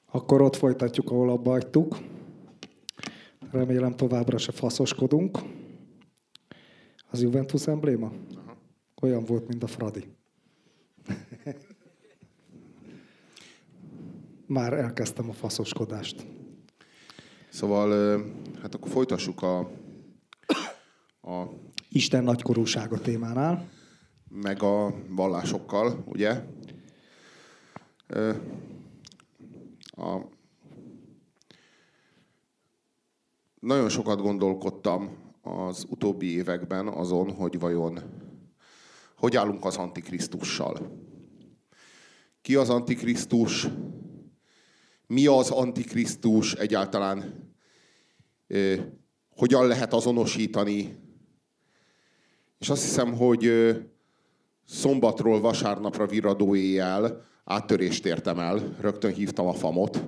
Akkor ott folytatjuk, ahol abba hagytuk. Remélem továbbra se faszoskodunk. Az Juventus embléma? Aha. Olyan volt, mint a Fradi. Már elkezdtem a faszoskodást. Szóval, hát akkor folytassuk a Isten nagykorúsága témánál. Meg a vallásokkal, ugye? Nagyon sokat gondolkodtam az utóbbi években azon, hogy vajon hogy állunk az Antikrisztussal. Ki az Antikrisztus? Mi az Antikrisztus? Egyáltalán hogyan lehet azonosítani? És azt hiszem, hogy szombatról vasárnapra virradó éjjel áttörést értem el. Rögtön hívtam a famot.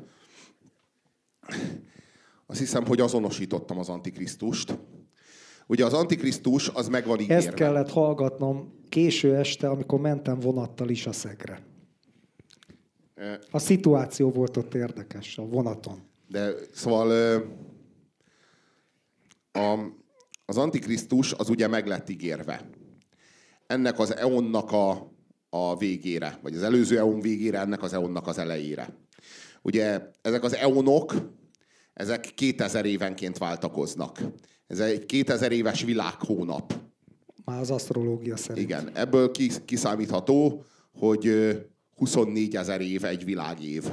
Azt hiszem, hogy azonosítottam az Antikrisztust. Ugye az Antikrisztus az meg van ígérve. Ezt kellett hallgatnom késő este, amikor mentem vonattal is a Szegre. A szituáció volt ott érdekes, a vonaton. De szóval az Antikrisztus az ugye meg lett ígérve. Ennek az eonnak a végére, vagy az előző eon végére, ennek az eonnak az elejére. Ugye ezek az eonok, ezek 2000 évenként váltakoznak. Ez egy 2000 éves világhónap. Már az asztrológia szerint. Igen, ebből kiszámítható, hogy 24 000 év egy világév.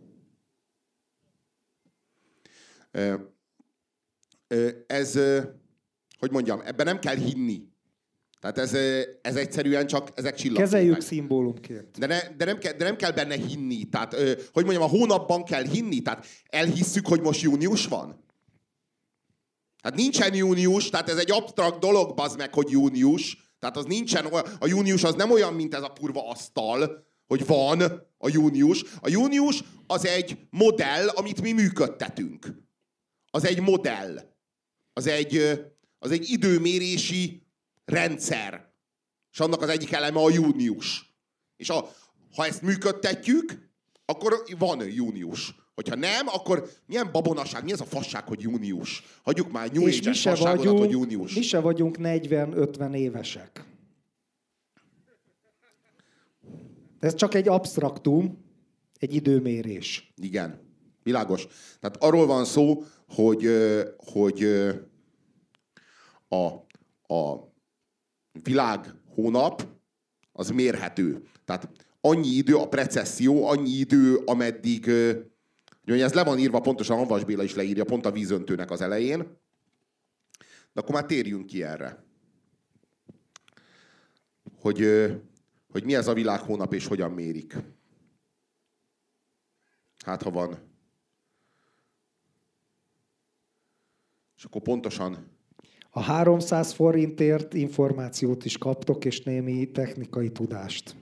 Ez, hogy mondjam, ebben nem kell hinni. Tehát ez egyszerűen csak, ezek csillagképek. Kezeljük szimbólumként. De nem kell benne hinni. Tehát, hogy mondjam, a hónapban kell hinni. Tehát elhisszük, hogy most június van. Hát nincsen június, tehát ez egy absztrakt dolog, bazd meg, hogy június. Tehát az nincsen, a június az nem olyan, mint ez a kurva asztal, hogy van a június. A június az egy modell, amit mi működtetünk. Az egy modell. Az egy időmérési rendszer. És annak az egyik eleme a június. És ha ezt működtetjük, akkor van június. Hogyha nem, akkor milyen babonaság, mi ez a fasság, hogy június? Hagyjuk már New Age-es fasságodat, hogy június. Mi se vagyunk 40-50 évesek. Ez csak egy absztraktum, egy időmérés. Igen, világos. Tehát arról van szó, hogy a világ hónap az mérhető. Tehát annyi idő, a precesszió, annyi idő, ameddig, ez le van írva, pontosan Hanvas Béla is leírja, pont a vízöntőnek az elején. De akkor már térjünk ki erre. Hogy mi ez a világhónap és hogyan mérik. Hát, ha van. És akkor pontosan... A 300 forintért információt is kaptok, és némi technikai tudást.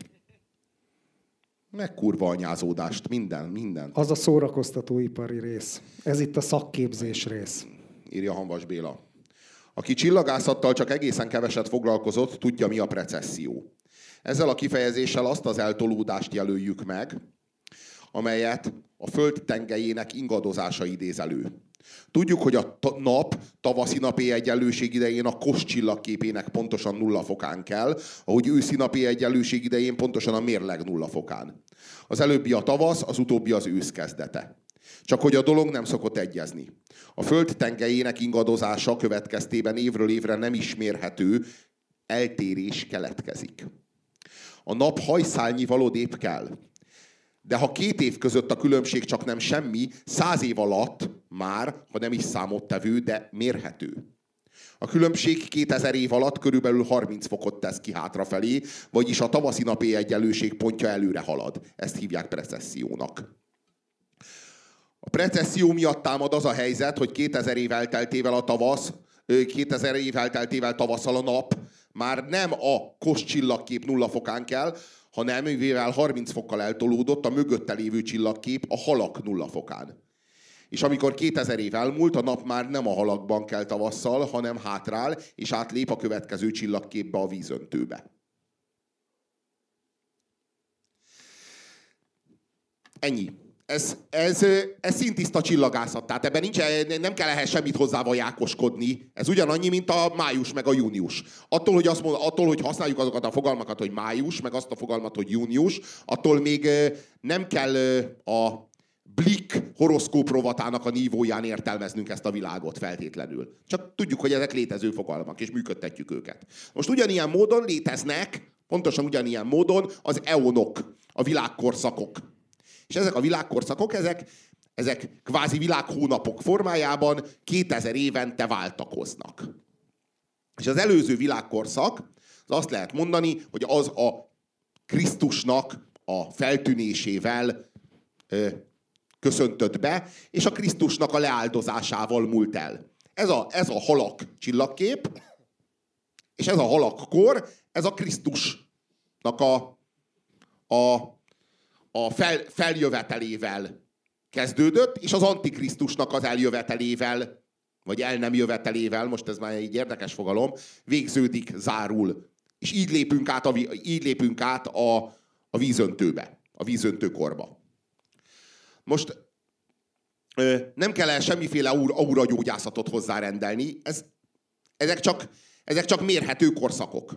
Meg kurva anyázódást, minden. Az a szórakoztatóipari rész. Ez itt a szakképzés rész. Írja Hanvas Béla. Aki csillagászattal csak egészen keveset foglalkozott, tudja, mi a precesszió. Ezzel a kifejezéssel azt az eltolódást jelöljük meg, amelyet a Föld tengelyének ingadozása idéz elő. Tudjuk, hogy a nap tavaszi napi egyenlőség idején a Kos csillagképének pontosan 0 fokán kell, ahogy őszi napi egyenlőség idején pontosan a mérleg 0 fokán. Az előbbi a tavasz, az utóbbi az ősz kezdete. Csak hogy a dolog nem szokott egyezni. A Föld tengelyének ingadozása következtében évről évre nem ismérhető eltérés keletkezik. A nap hajszálnyi valódépp kell. De ha 2 év között a különbség csak nem semmi, 100 év alatt már, ha nem is számottevő, de mérhető. A különbség 2000 év alatt körülbelül 30 fokot tesz ki hátrafelé, vagyis a tavaszi napi egyenlőség pontja előre halad. Ezt hívják precessziónak. A precesszió miatt támad az a helyzet, hogy 2000 év elteltével tavasszal a nap már nem a Kos csillagkép 0 fokán kell, hanem mivel 30 fokkal eltolódott, a mögötte lévő csillagkép a halak 0 fokán. És amikor 2000 év elmúlt, a nap már nem a halakban kell tavasszal, hanem hátrál, és átlép a következő csillagképbe, a vízöntőbe. Ennyi. ez szintiszta csillagászat, tehát ebben nem kell ehhez semmit hozzávajákoskodni. Ez ugyanannyi, mint a május meg a június. Attól, hogy használjuk azokat a fogalmakat, hogy május, meg azt a fogalmat, hogy június, attól még nem kell a Blick horoszkóp rovatának a nívóján értelmeznünk ezt a világot feltétlenül. Csak tudjuk, hogy ezek létező fogalmak, és működtetjük őket. Most ugyanilyen módon léteznek, pontosan ugyanilyen módon az eonok, a világkorszakok. És ezek a világkorszakok, ezek kvázi világhónapok formájában 2000 évente váltakoznak. És az előző világkorszak, az azt lehet mondani, hogy az a Krisztusnak a feltűnésével köszöntött be, és a Krisztusnak a leáldozásával múlt el. Ez a halak csillagkép, és ez a halakkor, ez a Krisztusnak a feljövetelével kezdődött, és az Antikrisztusnak az eljövetelével, vagy el nem jövetelével, most ez már egy érdekes fogalom, végződik, zárul. És így lépünk át a vízöntőbe, a vízöntőkorba. Most nem kell el semmiféle auragyógyászatot hozzárendelni, ezek csak mérhető korszakok.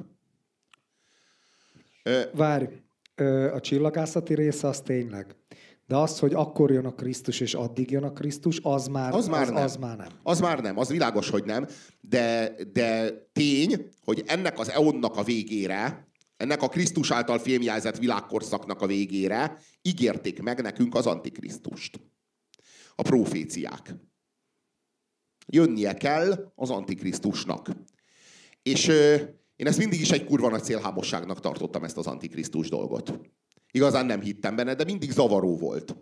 Várj, a csillagászati része az tényleg. De az, hogy akkor jön a Krisztus, és addig jön a Krisztus, az már nem. Az már nem, az világos, hogy nem. De tény, hogy ennek az eonnak a végére, ennek a Krisztus által fémjelzett világkorszaknak a végére ígérték meg nekünk az Antikrisztust. A proféciák. Jönnie kell az Antikrisztusnak. És én ezt mindig is egy kurva nagy szélhámosságnak tartottam, ezt az Antikrisztus dolgot. Igazán nem hittem benne, de mindig zavaró volt.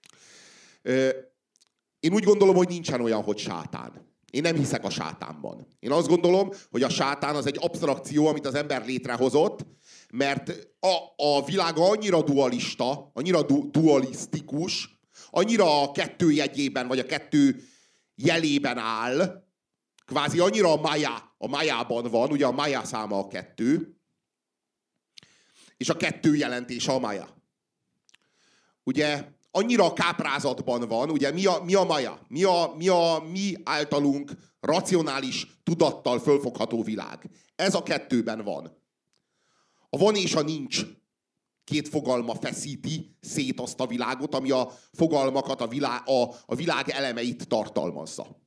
Én úgy gondolom, hogy nincsen olyan, hogy sátán. Én nem hiszek a sátánban. Én azt gondolom, hogy a sátán az egy absztrakció, amit az ember létrehozott, mert a világ annyira dualista, annyira dualisztikus, annyira a kettő jegyében, vagy a kettő jelében áll, kvázi annyira a májában van, ugye a mája száma a 2, és a 2 jelentése a mája. Ugye annyira a káprázatban van, ugye mi a mája? Mi általunk racionális tudattal fölfogható világ. Ez a 2-ben van. A van és a nincs 2 fogalma feszíti szét azt a világot, ami a fogalmakat, a világ elemeit tartalmazza.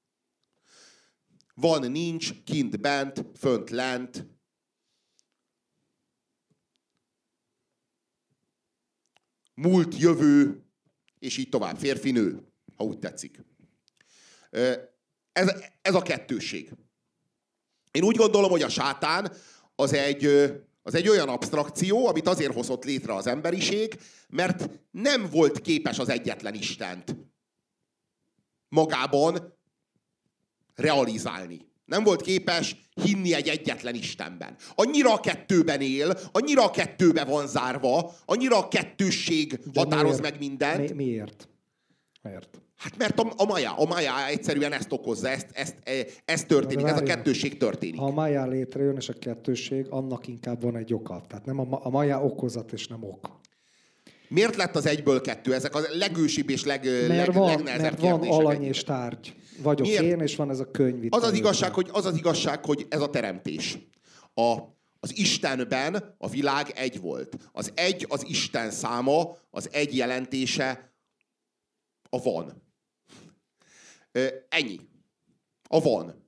Van, nincs, kint, bent, fönt, lent. Múlt, jövő, és így tovább. Férfi, nő, ha úgy tetszik. Ez a kettőség. Én úgy gondolom, hogy a sátán az egy olyan absztrakció, amit azért hozott létre az emberiség, mert nem volt képes az egyetlen Istent magában realizálni. Nem volt képes hinni egy egyetlen Istenben. Annyira a 2-ben él, annyira a 2-be van zárva, annyira a kettősség határoz meg mindent. Miért? Hát mert a Maja egyszerűen ezt okozza, ez történik, ez a kettősség történik. Ha a Maja létrejön, és a kettősség, annak inkább van egy oka. Tehát nem a Maja okozat, és nem ok. Miért lett az 1-ből 2? Ezek a legősibb és legnehezebb kérdések. Mert van alany és tárgy. Vagyok miért? Én, és van ez a könyv. Az az igazság, hogy ez a teremtés. Az Istenben a világ 1 volt. Az 1 az Isten száma, az 1 jelentése a van. Ennyi. A van.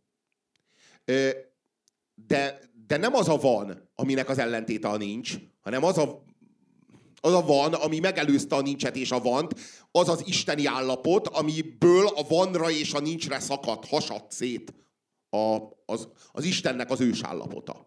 De nem az a van, aminek az ellentéte a nincs, hanem az a van, ami megelőzte a nincset és a vant, az az isteni állapot, amiből a vanra és a nincsre szakadt, hasadt szét az Istennek az ős állapota.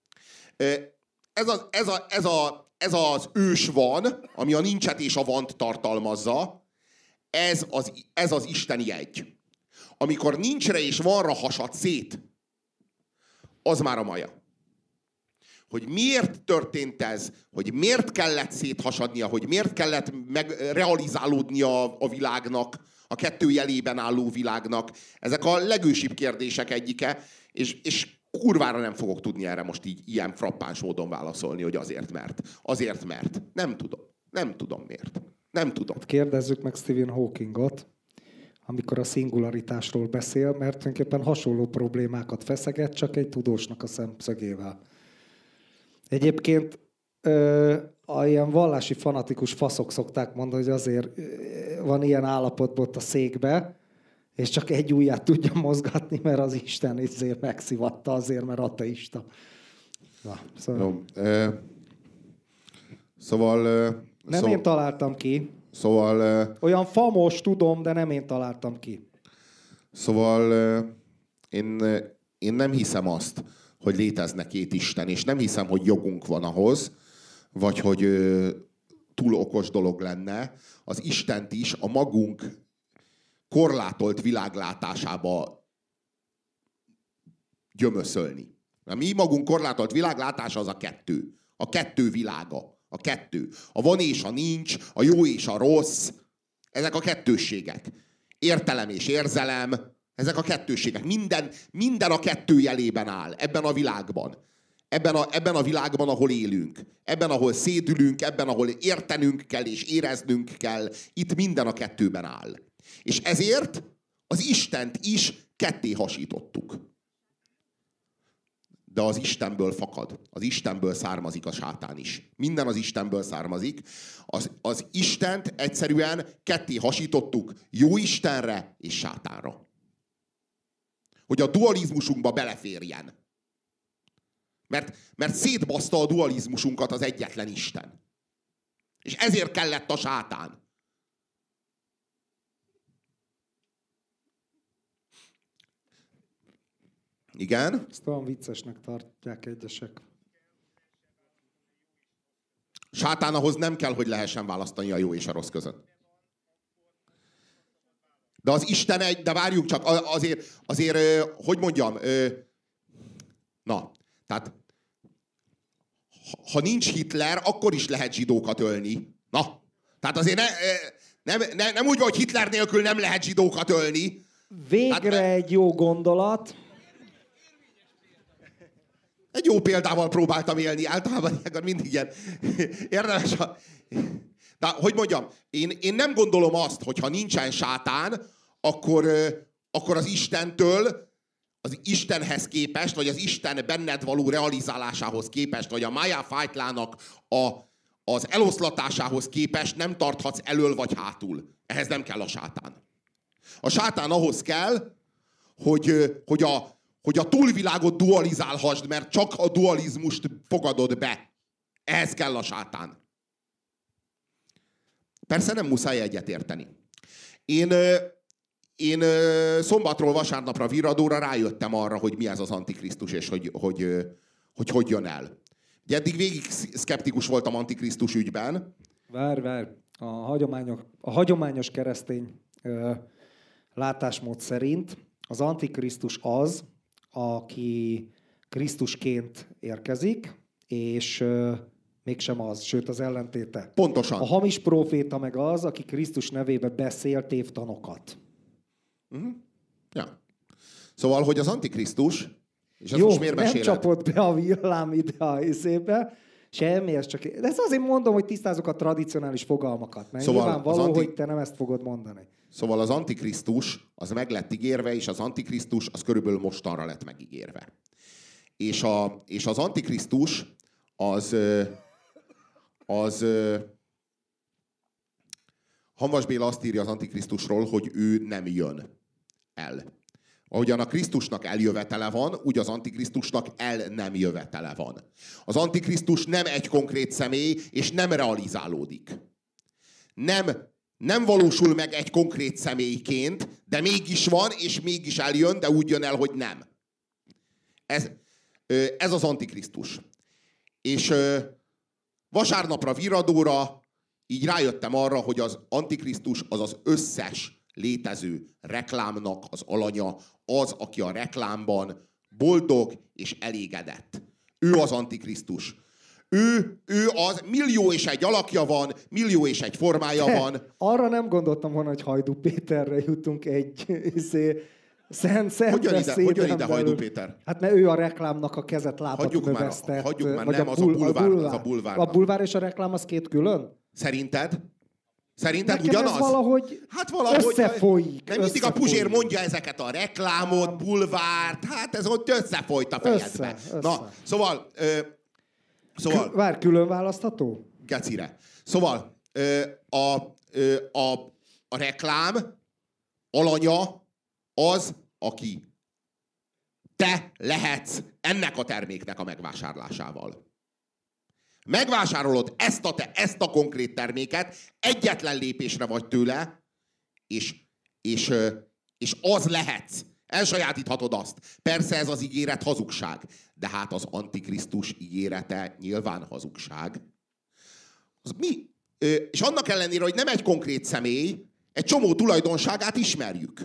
Ez az ős van, ami a nincset és a vant tartalmazza, ez az isteni 1. Amikor nincsre és vanra hasad szét, az már a Maja. Hogy miért történt ez, hogy miért kellett széthasadnia, hogy miért kellett megrealizálódnia a világnak, a 2 jelében álló világnak. Ezek a legősibb kérdések egyike, és kurvára nem fogok tudni erre most így ilyen frappáns módon válaszolni, hogy azért mert. Nem tudom miért. Nem tudom. Hát kérdezzük meg Stephen Hawkingot, amikor a szingularitásról beszél, mert tulajdonképpen hasonló problémákat feszeget, csak egy tudósnak a szemszögével. Egyébként a ilyen vallási fanatikus faszok szokták mondani, hogy azért van ilyen állapotban ott a székbe, és csak egy ujját tudja mozgatni, mert az Isten ezért megszivatta azért, mert ateista. Na, szóval... Jó, szóval... Nem én találtam ki. Szóval... Olyan famos, tudom, de nem én találtam ki. Szóval én nem hiszem azt, hogy létezne két Isten, és nem hiszem, hogy jogunk van ahhoz, vagy hogy túl okos dolog lenne az Istent is a magunk korlátolt világlátásába gyömöszölni. A mi magunk korlátolt világlátása az a kettő. A kettő világa. A kettő. A van és a nincs, a jó és a rossz. Ezek a kettősségek. Értelem és érzelem. Ezek a kettősségek. Minden a kettő jelében áll ebben a világban. Ebben a világban, ahol élünk. Ebben, ahol szédülünk, ebben, ahol értenünk kell és éreznünk kell. Itt minden a kettőben áll. És ezért az Istent is ketté hasítottuk. De az Istenből fakad. Az Istenből származik a sátán is. Minden az Istenből származik. Az Istent egyszerűen ketté hasítottuk jó Istenre és sátánra. Hogy a dualizmusunkba beleférjen. Mert szétbaszta a dualizmusunkat az egyetlen Isten. És ezért kellett a sátán. Igen? Ezt olyan viccesnek tartják egyesek. Sátánahoz nem kell, hogy lehessen választani a jó és a rossz között. De az Isten egy, de várjuk csak, azért hogy mondjam, na, tehát ha nincs Hitler, akkor is lehet zsidókat ölni. Na, tehát azért nem úgy van, hogy Hitler nélkül nem lehet zsidókat ölni. Végre egy jó gondolat. Egy jó példával próbáltam élni, általában mindig ilyen érdemes. De hogy mondjam, én nem gondolom azt, hogy ha nincsen sátán, akkor az Istentől, az Istenhez képest, vagy az Isten benned való realizálásához képest, vagy a Maya Fájtlának az eloszlatásához képest nem tarthatsz elől vagy hátul. Ehhez nem kell a sátán. A sátán ahhoz kell, hogy a túlvilágot dualizálhassd, mert csak a dualizmust fogadod be. Ehhez kell a Persze nem muszáj egyetérteni. Én szombatról vasárnapra virradóra rájöttem arra, hogy mi ez az Antikrisztus, és hogy jön el. Ugye eddig végig szkeptikus voltam Antikrisztus ügyben. Várj. A hagyományos keresztény látásmód szerint az Antikrisztus az, aki Krisztusként érkezik, és mégsem az, sőt az ellentéte. Pontosan. A hamis próféta meg az, aki Krisztus nevébe beszél tévtanokat. Uh-huh. Ja. Szóval, hogy az Antikrisztus, és ez jó, most miért nem meséled? csapott be a villám ide a izébe, semmi, ez csak... De ezt azért mondom, hogy tisztázok a tradicionális fogalmakat, mert szóval nyilvánvaló, hogy te nem ezt fogod mondani. Szóval az Antikrisztus az meg lett ígérve, és az Antikrisztus az körülbelül mostanra lett megígérve. És az Antikrisztus az Hamvas Béla azt írja az Antikrisztusról, hogy ő nem jön el. Ahogyan a Krisztusnak eljövetele van, úgy az Antikrisztusnak el nem jövetele van. Az Antikrisztus nem egy konkrét személy, és nem realizálódik. Nem valósul meg egy konkrét személyként, de mégis van, és mégis eljön, de úgy jön el, hogy nem. Ez az Antikrisztus. És vasárnapra virradóra így rájöttem arra, hogy az Antikrisztus az az összes létező reklámnak az alanya, az, aki a reklámban boldog és elégedett. Ő az Antikrisztus. Ő az, millió és egy alakja van, millió és egy formája van. Arra nem gondoltam volna, hogy Hajdú Péterre jutunk egy szent Hogy jön ide Hajdú Péter? Hát mert ő a reklámnak a kezet lábat növesztett. Hagyjuk már, nem, az a bulvár. A bulvár és a reklám az két külön? Szerinted? Szerinted nekem ugyanaz? Ez valahogy hát valahogy összefolyik. Nem mindig a Puzsér mondja ezeket a reklámot, bulvárt, hát ez ott összefolyt a fejedbe. Össze. Na, szóval... Vár, külön választható? Gecire. Szóval a reklám alanya az, aki te lehetsz ennek a terméknek a megvásárlásával. Megvásárolod ezt a konkrét terméket, egyetlen lépésre vagy tőle, és az lehetsz. Elsajátíthatod azt. Persze ez az ígéret hazugság, de hát az Antikrisztus ígérete nyilván hazugság. Az mi? És annak ellenére, hogy nem egy konkrét személy, egy csomó tulajdonságát ismerjük.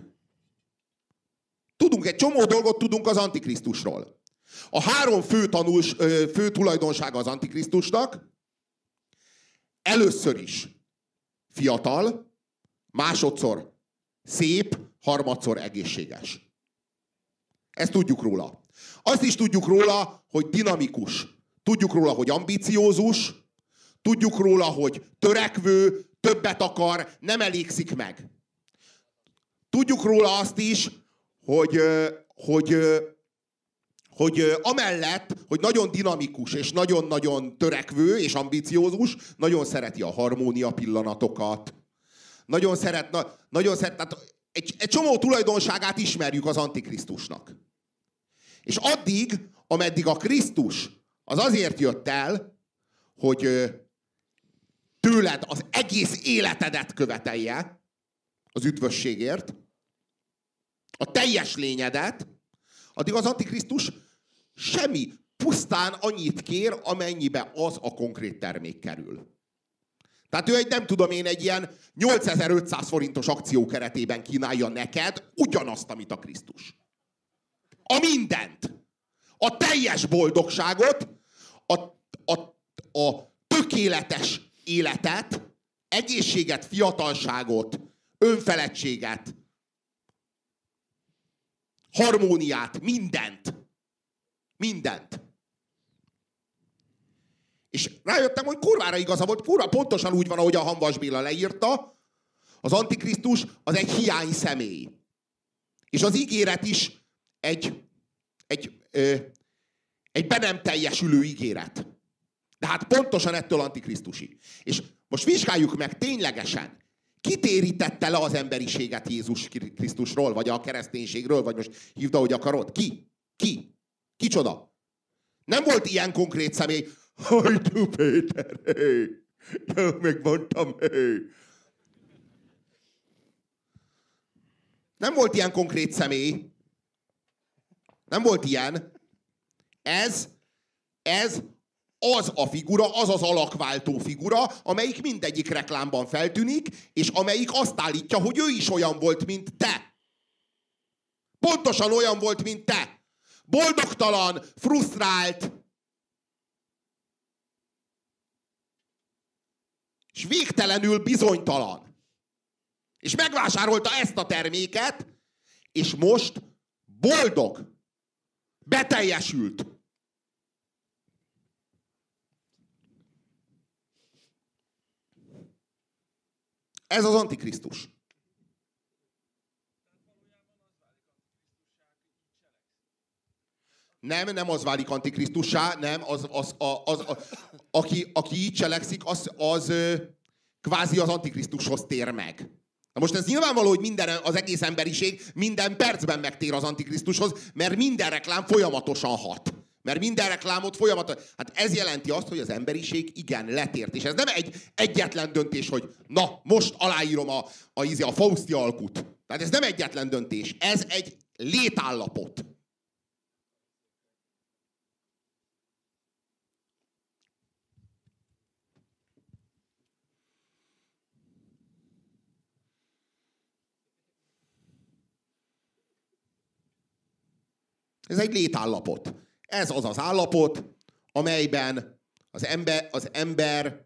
Egy csomó dolgot tudunk az Antikrisztusról. A 3 fő tulajdonsága az Antikrisztusnak először is fiatal, másodszor szép, harmadszor egészséges. Ezt tudjuk róla. Azt is tudjuk róla, hogy dinamikus. Tudjuk róla, hogy ambiciózus. Tudjuk róla, hogy törekvő, többet akar, nem elégszik meg. Tudjuk róla azt is, hogy amellett, hogy nagyon dinamikus, és nagyon-nagyon törekvő, és ambiciózus, nagyon szereti a harmónia pillanatokat. Nagyon szeret, tehát egy csomó tulajdonságát ismerjük az Antikrisztusnak. És addig, ameddig a Krisztus az azért jött el, hogy tőled az egész életedet követelje az üdvösségért, a teljes lényedet, addig az Antikrisztus semmi, pusztán annyit kér, amennyibe az a konkrét termék kerül. Tehát ő egy ilyen 8500 forintos akció keretében kínálja neked ugyanazt, amit a Krisztus. A mindent. A teljes boldogságot, a tökéletes életet, egészséget, fiatalságot, önfeledtséget, harmóniát, mindent. Mindent. És rájöttem, hogy kurvára igaza volt, kurva pontosan úgy van, ahogy a Hamvas Béla leírta, az Antikrisztus az egy hiány személy. És az ígéret is egy be nem teljesülő ígéret. De hát pontosan ettől antikrisztusi. És most vizsgáljuk meg ténylegesen, ki térítette le az emberiséget Jézus Krisztusról, vagy a kereszténységről, vagy most hívd, ahogy akarod? Ki? Kicsoda? Nem volt ilyen konkrét személy. Hajtú Péter, hé! Megmondtam, hé! Nem volt ilyen konkrét személy. Nem volt ilyen. Ez az a figura, az az alakváltó figura, amelyik mindegyik reklámban feltűnik, és amelyik azt állítja, hogy ő is olyan volt, mint te. Pontosan olyan volt, mint te. Boldogtalan, frusztrált, és végtelenül bizonytalan. És megvásárolta ezt a terméket, és most boldog, beteljesült. Ez az Antikrisztus. Nem az válik antikrisztussá, nem, aki így cselekszik, az kvázi az Antikrisztushoz tér meg. Na most ez nyilvánvaló, hogy az egész emberiség minden percben megtér az Antikrisztushoz, mert minden reklám folyamatosan hat. Mert minden reklámot folyamatosan... Hát ez jelenti azt, hogy az emberiség igen letért. És ez nem egy egyetlen döntés, hogy na, most aláírom a Fauszti alkut. Tehát ez nem egyetlen döntés. Ez egy létállapot. Ez egy létállapot. Ez az az állapot, amelyben az ember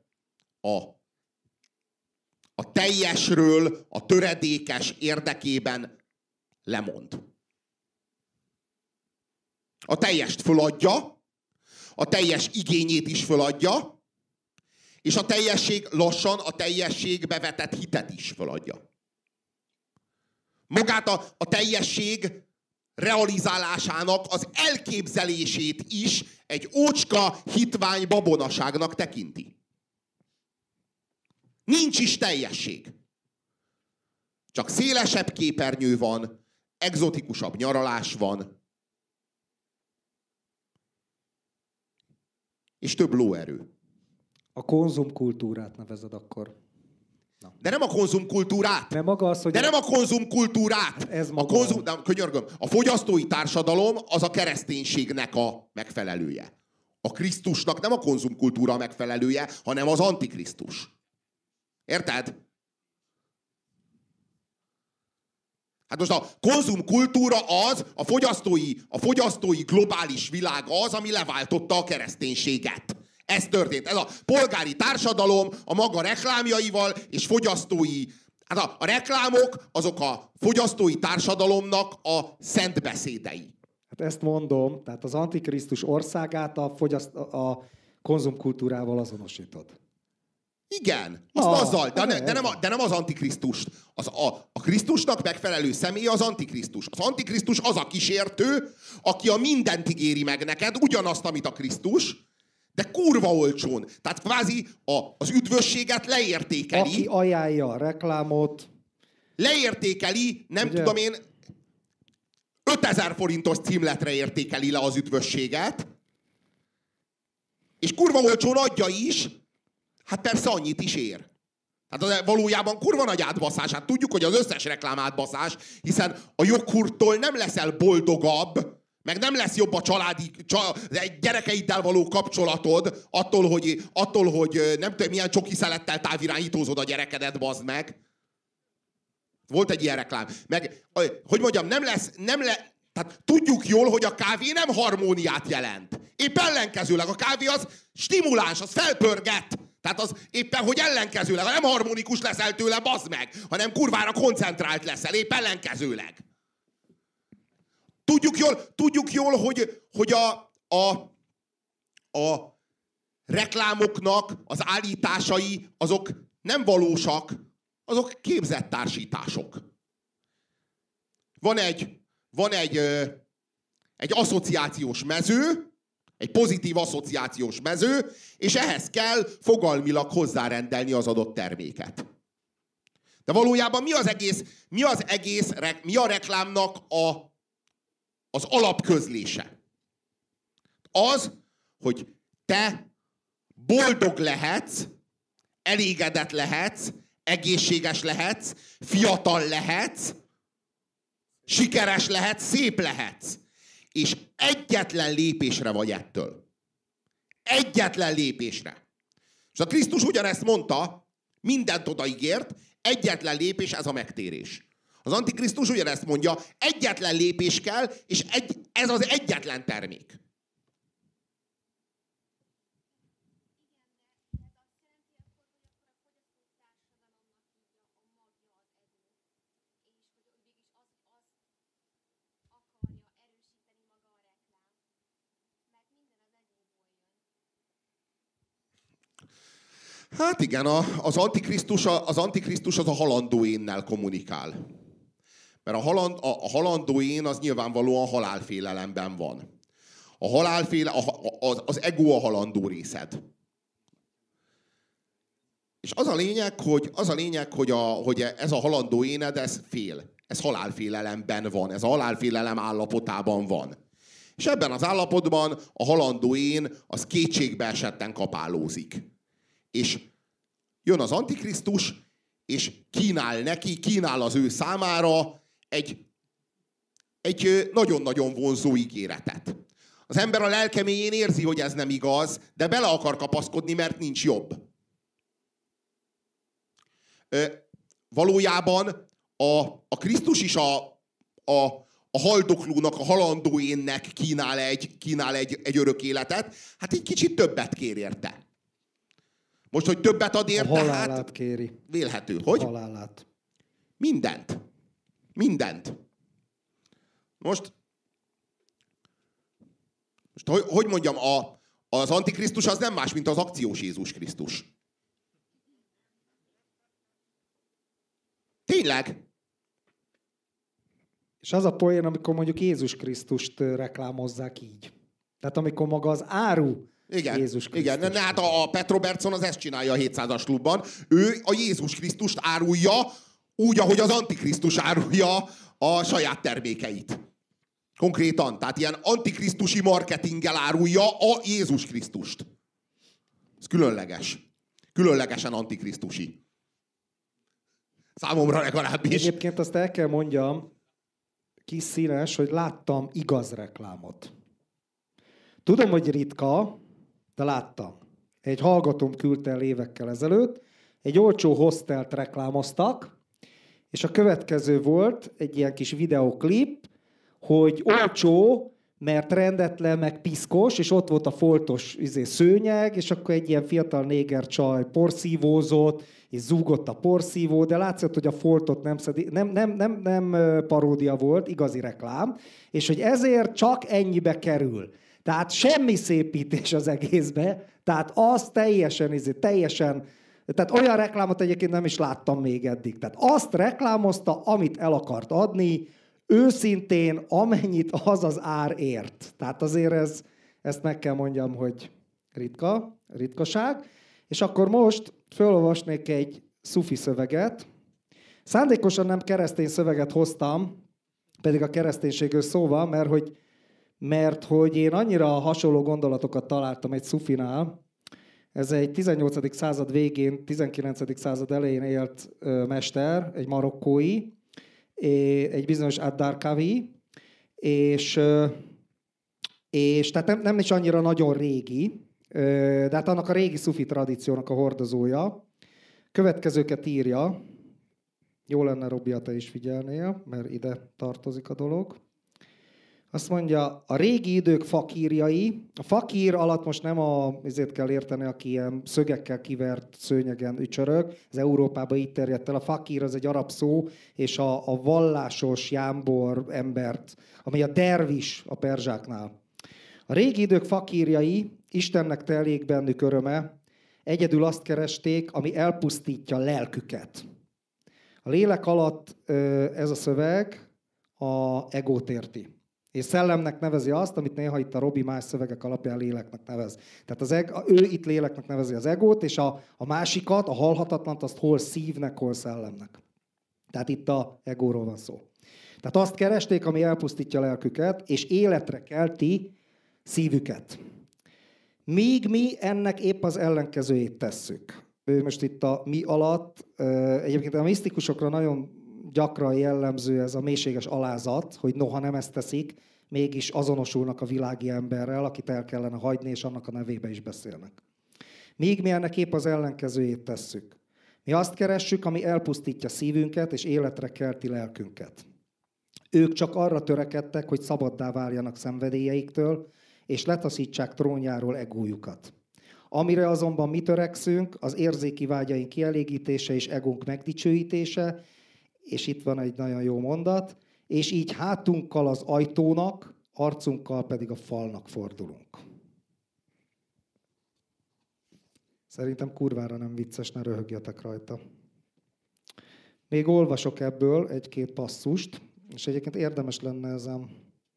a teljesről, a töredékes érdekében lemond. A teljest föladja, a teljes igényét is föladja, És a teljesség lassan a teljességbe vetett hitet is feladja. Magát a teljesség realizálásának az elképzelését is egy ócska hitvány babonaságnak tekinti. Nincs is teljesség. Csak szélesebb képernyő van, egzotikusabb nyaralás van, és több lóerő. A konzumkultúrát nevezed akkor. Na. De nem a konzumkultúrát. Nem maga az, hogy de nem a konzumkultúrát. Hát ez könyörgöm, a fogyasztói társadalom az a kereszténységnek a megfelelője. A Krisztusnak nem a konzumkultúra a megfelelője, hanem az antikrisztus. Érted? Hát most a konzumkultúra az, a fogyasztói globális világ az, ami leváltotta a kereszténységet. Ez történt. Ez a polgári társadalom a maga reklámjaival és fogyasztói... Hát a reklámok azok a fogyasztói társadalomnak a szent beszédei. Hát ezt mondom, tehát az Antikrisztus országát a konzumkultúrával azonosítod. Igen, azzal, de nem az Antikrisztust. A Krisztusnak megfelelő személy az Antikrisztus. Az Antikrisztus az a kísértő, aki a mindent ígéri meg neked, ugyanazt, amit a Krisztus, de kurva olcsón. Tehát kvázi az üdvösséget leértékeli. Aki ajánlja a reklámot. Leértékeli, nem ugye? Tudom én, 5000 forintos címletre értékeli le az üdvösséget, és kurva olcsón adja is, hát persze annyit is ér. Hát valójában kurva nagy átbaszás. Hát tudjuk, hogy az összes reklám átbaszás, hiszen a joghurttól nem leszel boldogabb, meg nem lesz jobb a gyerekeiddel való kapcsolatod attól, hogy nem tudom, milyen csoki szelettel távirányítózod a gyerekedet, bazd meg. Volt egy ilyen reklám. Meg, hogy mondjam, tehát tudjuk jól, hogy a kávé nem harmóniát jelent. Épp ellenkezőleg a kávé az stimuláns, az felpörget. Tehát az éppen, hogy ellenkezőleg, nem harmonikus leszel tőle, bazd meg, hanem kurvára koncentrált leszel, épp ellenkezőleg. Tudjuk jól, hogy a reklámoknak az állításai azok nem valósak, azok képzett társítások. Van egy asszociációs mező, egy pozitív asszociációs mező, és ehhez kell fogalmilag hozzárendelni az adott terméket. De valójában mi a reklámnak az alapközlése? Az, hogy te boldog lehetsz, elégedett lehetsz, egészséges lehetsz, fiatal lehetsz, sikeres lehetsz, szép lehetsz. És egyetlen lépésre vagy ettől. Egyetlen lépésre. És a Krisztus ugyanezt mondta, mindent odaígért, egyetlen lépés, ez a megtérés. Az Antikrisztus ugyanezt mondja, egyetlen lépés kell, és ez az egyetlen termék. Hát igen, az Antikrisztus az a halandó énnel kommunikál. Mert a halandó én az nyilvánvalóan halálfélelemben van. Az ego a halandó részed. És az a lényeg, hogy ez a halandó éned, ez fél. Ez halálfélelemben van. Ez a halálfélelem állapotában van. És ebben az állapotban a halandó én az kétségbe esetten kapálózik. És jön az Antikrisztus, és kínál az ő számára egy nagyon-nagyon vonzó ígéretet. Az ember a lelke mélyén érzi, hogy ez nem igaz, de bele akar kapaszkodni, mert nincs jobb. Valójában a Krisztus is a haldoklónak, a halandó énnek kínál egy örök életet, hát egy kicsit többet kér érte. Most, hogy többet ad érte, a halálát kéri. Vélhető. Hogy? A halálát. Mindent. Most hogy mondjam, az Antikrisztus az nem más, mint az akciós Jézus Krisztus. Tényleg. És az a poén, amikor mondjuk Jézus Krisztust reklámozzák így. Tehát amikor maga az áru igen, Jézus Krisztus. igen. Hát a Petro Bergson az ezt csinálja a 700-as klubban. Ő a Jézus Krisztust árulja úgy, ahogy az Antikrisztus árulja a saját termékeit. Konkrétan. Tehát ilyen antikrisztusi marketinggel árulja a Jézus Krisztust. Ez különleges. Különlegesen antikrisztusi. Számomra legalábbis. Egyébként azt el kell mondjam, kis színes, hogy láttam igaz reklámot. Tudom, hogy ritka, de láttam. Egy hallgatóm küldte el évekkel ezelőtt, egy olcsó hostelt reklámoztak, és a következő volt egy ilyen kis videoklip, hogy olcsó, mert rendetlen, meg piszkos, és ott volt a foltos szőnyeg, és akkor egy ilyen fiatal néger csaj porszívózott, és zúgott a porszívó, de látszott, hogy a foltot nem paródia volt, igazi reklám, és hogy ezért csak ennyibe kerül. Tehát semmi szépítés az egészbe, tehát az teljesen, tehát olyan reklámot egyébként nem is láttam még eddig. Tehát azt reklámozta, amit el akart adni, őszintén, amennyit az az ár ért. Tehát azért ezt meg kell mondjam, hogy ritkaság. És akkor most felolvasnék egy szufi szöveget. Szándékosan nem keresztény szöveget hoztam, pedig a kereszténységről szó van, mert hogy én annyira hasonló gondolatokat találtam egy szufinál. Ez egy 18. század végén, 19. század elején élt mester, egy marokkói, egy bizonyos Ad-Darkawi, és tehát nem is annyira nagyon régi, de hát annak a régi szufi tradíciónak a hordozója. Következőket írja, jó lenne, Robi, te is figyelnél, mert ide tartozik a dolog. Azt mondja, a régi idők fakírjai, a fakír alatt most nem ezért kell érteni, aki ilyen szögekkel kivert szőnyegen ücsörög, az Európában így terjedt el. A fakír az egy arab szó, és a vallásos jámbor embert, ami a dervis a perzsáknál. A régi idők fakírjai, Istennek telik bennük öröme, egyedül azt keresték, ami elpusztítja lelküket. A lélek alatt ez a szöveg a egót érti. És szellemnek nevezi azt, amit néha itt a Robi más szövegek alapján léleknek nevez. Tehát ő itt léleknek nevezi az egót, és a másikat, a halhatatlant, azt hol szívnek, hol szellemnek. Tehát itt a egóról van szó. Tehát azt keresték, ami elpusztítja lelküket, és életre kelti szívüket. Míg mi ennek épp az ellenkezőjét tesszük. Most itt a mi alatt, egyébként a misztikusokra nagyon gyakran jellemző ez a mélységes alázat, hogy noha nem ezt teszik, mégis azonosulnak a világi emberrel, akit el kellene hagyni, és annak a nevébe is beszélnek. Míg mi ennek épp az ellenkezőjét tesszük. Mi azt keressük, ami elpusztítja szívünket, és életre kelti lelkünket. Ők csak arra törekedtek, hogy szabaddá váljanak szenvedélyeiktől, és letaszítsák trónjáról egójukat. Amire azonban mi törekszünk, az érzéki vágyaink kielégítése és egónk megdicsőítése, és itt van egy nagyon jó mondat, és így hátunkkal az ajtónak, arcunkkal pedig a falnak fordulunk. Szerintem kurvára nem vicces, ne röhögjetek rajta. Még olvasok ebből egy-két passzust, és egyébként érdemes lenne ezen.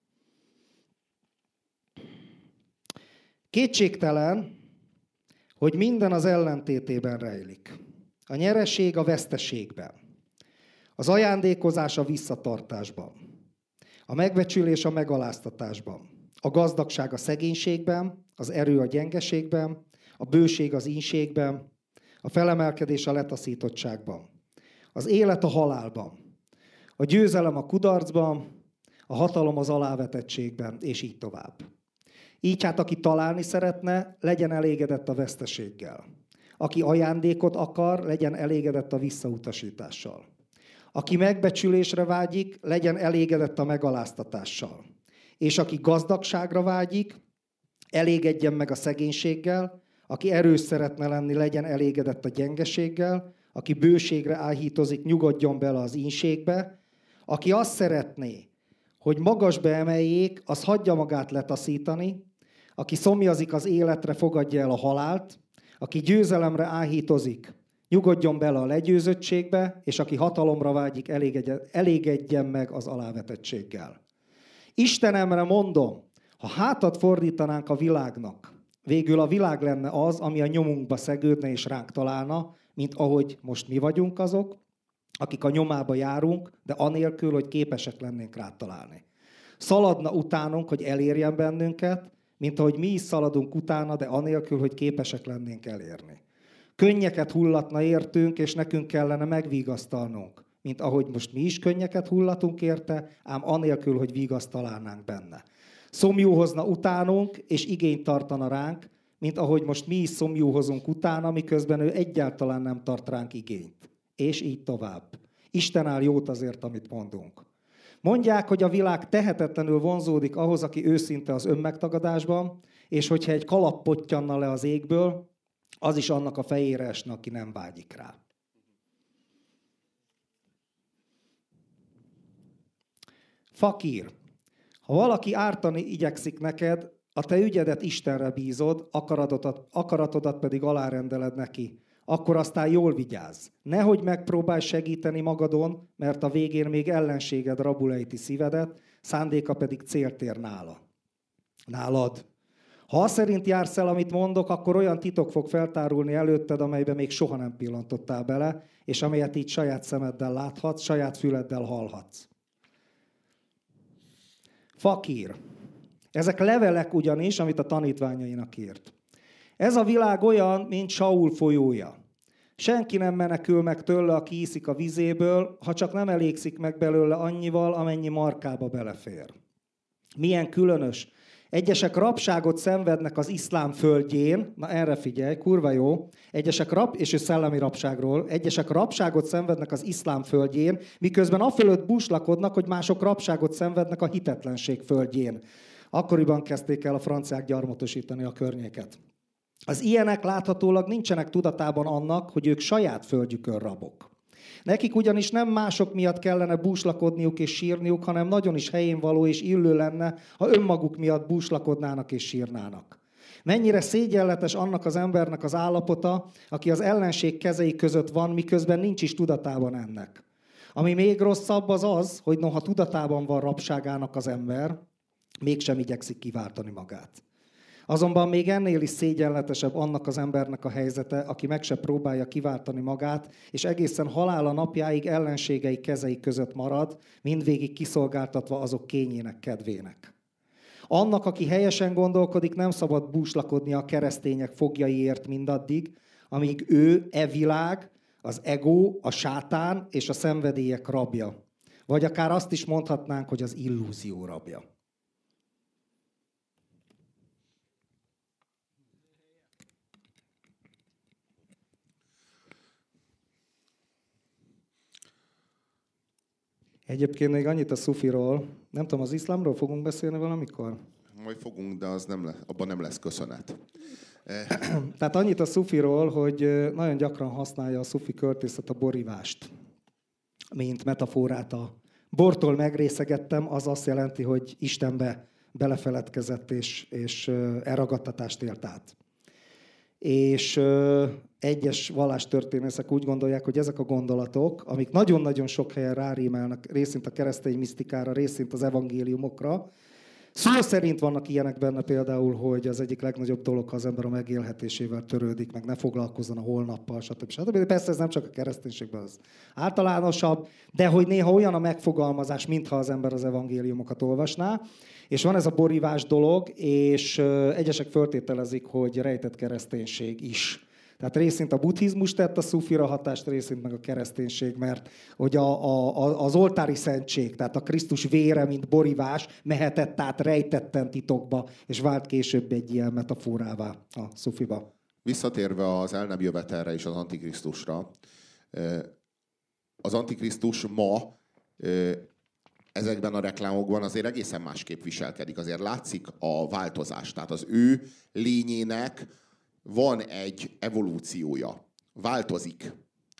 Kétségtelen, hogy minden az ellentétében rejlik. A nyereség a veszteségben. Az ajándékozás a visszatartásban. A megbecsülés a megaláztatásban. A gazdagság a szegénységben, az erő a gyengeségben, a bőség az ínségben, a felemelkedés a letaszítottságban. Az élet a halálban. A győzelem a kudarcban, a hatalom az alávetettségben, és így tovább. Így hát, aki találni szeretne, legyen elégedett a veszteséggel. Aki ajándékot akar, legyen elégedett a visszautasítással. Aki megbecsülésre vágyik, legyen elégedett a megaláztatással. És aki gazdagságra vágyik, elégedjen meg a szegénységgel, aki erős szeretne lenni, legyen elégedett a gyengeséggel, aki bőségre áhítozik, nyugodjon bele az ínségbe, aki azt szeretné, hogy magasba emeljék, az hagyja magát letaszítani, aki szomjazik az életre, fogadja el a halált, aki győzelemre áhítozik, Nyugodjon bele a legyőzöttségbe, és aki hatalomra vágyik, elégedjen meg az alávetettséggel. Istenemre mondom, ha hátat fordítanánk a világnak, végül a világ lenne az, ami a nyomunkba szegődne és ránk találna, mint ahogy most mi vagyunk azok, akik a nyomába járunk, de anélkül, hogy képesek lennénk rá találni. Szaladna utánunk, hogy elérjen bennünket, mint ahogy mi is szaladunk utána, de anélkül, hogy képesek lennénk elérni. Könnyeket hullatna értünk, és nekünk kellene megvigasztalnunk, mint ahogy most mi is könnyeket hullatunk érte, ám anélkül, hogy vigaszt találnánk benne. Szomjúhozna utánunk, és igényt tartana ránk, mint ahogy most mi is szomjúhozunk utána, miközben ő egyáltalán nem tart ránk igényt. És így tovább. Isten áll jót azért, amit mondunk. Mondják, hogy a világ tehetetlenül vonzódik ahhoz, aki őszinte az önmegtagadásban, és hogyha egy kalap pottyanna le az égből, az is annak a fejére esne, aki nem vágyik rá. Fakír. Ha valaki ártani igyekszik neked, a te ügyedet Istenre bízod, akaratodat pedig alárendeled neki. Akkor aztán jól vigyázz. Nehogy megpróbálj segíteni magadon, mert a végén még ellenséged rabulejti szívedet, szándéka pedig célt ér nálad. Ha azt szerint jársz el, amit mondok, akkor olyan titok fog feltárulni előtted, amelybe még soha nem pillantottál bele, és amelyet így saját szemeddel láthatsz, saját füleddel hallhatsz. Fakír. Ezek levelek ugyanis, amit a tanítványainak írt. Ez a világ olyan, mint Saul folyója. Senki nem menekül meg tőle, aki iszik a vizéből, ha csak nem elégszik meg belőle annyival, amennyi markába belefér. Milyen különös. Egyesek rabságot szenvednek az iszlám földjén, na erre figyelj, kurva jó, és ő szellemi rabságról, egyesek rabságot szenvednek az iszlám földjén, miközben afölött búslakodnak, hogy mások rabságot szenvednek a hitetlenség földjén. Akkoriban kezdték el a franciák gyarmatosítani a környéket. Az ilyenek láthatólag nincsenek tudatában annak, hogy ők saját földjükön rabok. Nekik ugyanis nem mások miatt kellene búslakodniuk és sírniuk, hanem nagyon is helyén való és illő lenne, ha önmaguk miatt búslakodnának és sírnának. Mennyire szégyenletes annak az embernek az állapota, aki az ellenség kezei között van, miközben nincs is tudatában ennek. Ami még rosszabb az az, hogy noha tudatában van rabságának az ember, mégsem igyekszik kiváltani magát. Azonban még ennél is szégyenletesebb annak az embernek a helyzete, aki meg se próbálja kiváltani magát, és egészen halála napjáig ellenségei kezei között marad, mindvégig kiszolgáltatva azok kényének kedvének. Annak, aki helyesen gondolkodik, nem szabad búslakodnia a keresztények foglyaiért mindaddig, amíg ő, világ, az ego, a sátán és a szenvedélyek rabja. Vagy akár azt is mondhatnánk, hogy az illúzió rabja. Egyébként még annyit a szufiról, nem tudom, az iszlámról fogunk beszélni valamikor? Majd fogunk, de az abban nem lesz köszönet. Tehát annyit a szufiról, hogy nagyon gyakran használja a szufi költészet a borivást, mint metaforát. A bortól megrészegettem, az azt jelenti, hogy Istenbe belefeledkezett és elragadtatást élt át. És egyes vallástörténészek úgy gondolják, hogy ezek a gondolatok, amik nagyon-nagyon sok helyen rárímelnek, részint a keresztény misztikára, részint az evangéliumokra, szó szerint vannak ilyenek benne például, hogy az egyik legnagyobb dolog, ha az ember a megélhetésével törődik, meg ne foglalkozzon a holnappal, stb. Persze ez nem csak a kereszténységben az általánosabb, de hogy néha olyan a megfogalmazás, mintha az ember az evangéliumokat olvasná. És van ez a borívás dolog, és egyesek föltételezik, hogy rejtett kereszténység is. Tehát részint a buddhizmus tett a szufira hatást, részint meg a kereszténység, mert hogy az oltári szentség, tehát a Krisztus vére, mint borívás, mehetett át rejtetten titokba, és vált később egy ilyen metaforává a szufiba. Visszatérve az el nem jövetelre és az Antikrisztusra, az Antikrisztus ma ezekben a reklámokban azért egészen másképp viselkedik. Azért látszik a változás. Tehát az ő lényének van egy evolúciója. Változik.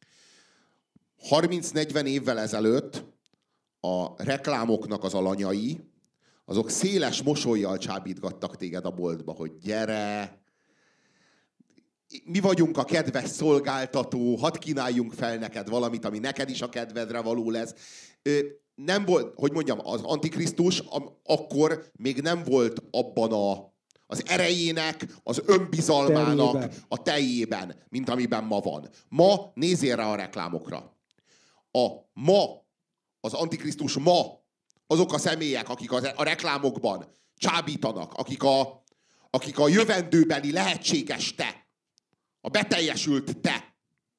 30-40 évvel ezelőtt a reklámoknak az alanyai, azok széles mosollyal csábítgattak téged a boltba, hogy gyere, mi vagyunk a kedves szolgáltató, hadd kínáljunk fel neked valamit, ami neked is a kedvedre való lesz. Nem volt, hogy mondjam, az Antikrisztus akkor még nem volt abban az erejének, az önbizalmának a teljében, mint amiben ma van. Ma nézzél rá a reklámokra. Az Antikrisztus azok a személyek, akik a reklámokban csábítanak, akik a jövendőbeli lehetséges te, a beteljesült te.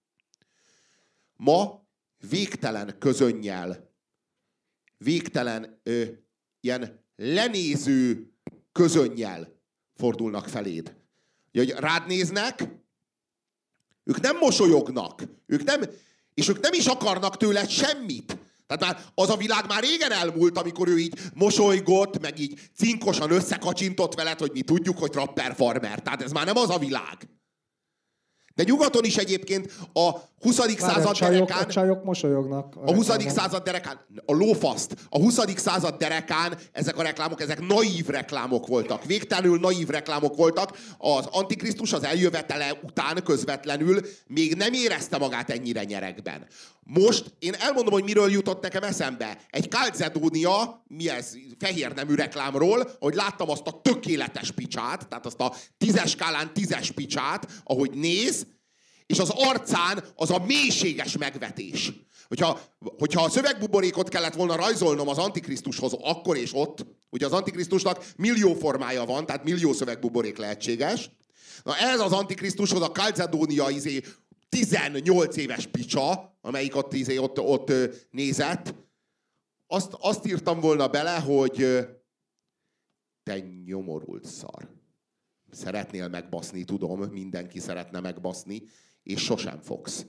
Ma végtelen közönnyel, végtelen ilyen lenéző közönnyel fordulnak feléd. Hogy rád néznek, ők nem mosolyognak, és ők nem is akarnak tőled semmit. Tehát már az a világ már régen elmúlt, amikor ő így mosolygott, meg így cinkosan összekacsintott veled, hogy mi tudjuk, hogy trapper farmer. Tehát ez már nem az a világ. De nyugaton is egyébként a 20. század derekán... A csajok mosolyognak. A 20. század derekán, a lófaszt, a 20. század derekán ezek a reklámok, ezek naív reklámok voltak. Végtelenül naív reklámok voltak. Az Antikrisztus az eljövetele után közvetlenül még nem érezte magát ennyire nyeregben. Most én elmondom, hogy miről jutott nekem eszembe. Egy Calzedonia, mi ez, fehér nemű reklámról, hogy láttam azt a tökéletes picsát, tehát azt a 10-es skálán 10-es picsát, ahogy néz, és az arcán az a mélységes megvetés. Hogyha a szövegbuborékot kellett volna rajzolnom az Antikrisztushoz akkor és ott, ugye az Antikrisztusnak millió formája van, tehát millió szövegbuborék lehetséges. Na ez az Antikrisztushoz a Calzedonia 18 éves picsa, amelyik ott nézett, azt írtam volna bele, hogy te nyomorult szar. Szeretnél megbaszni, tudom, mindenki szeretne megbaszni, és sosem fogsz.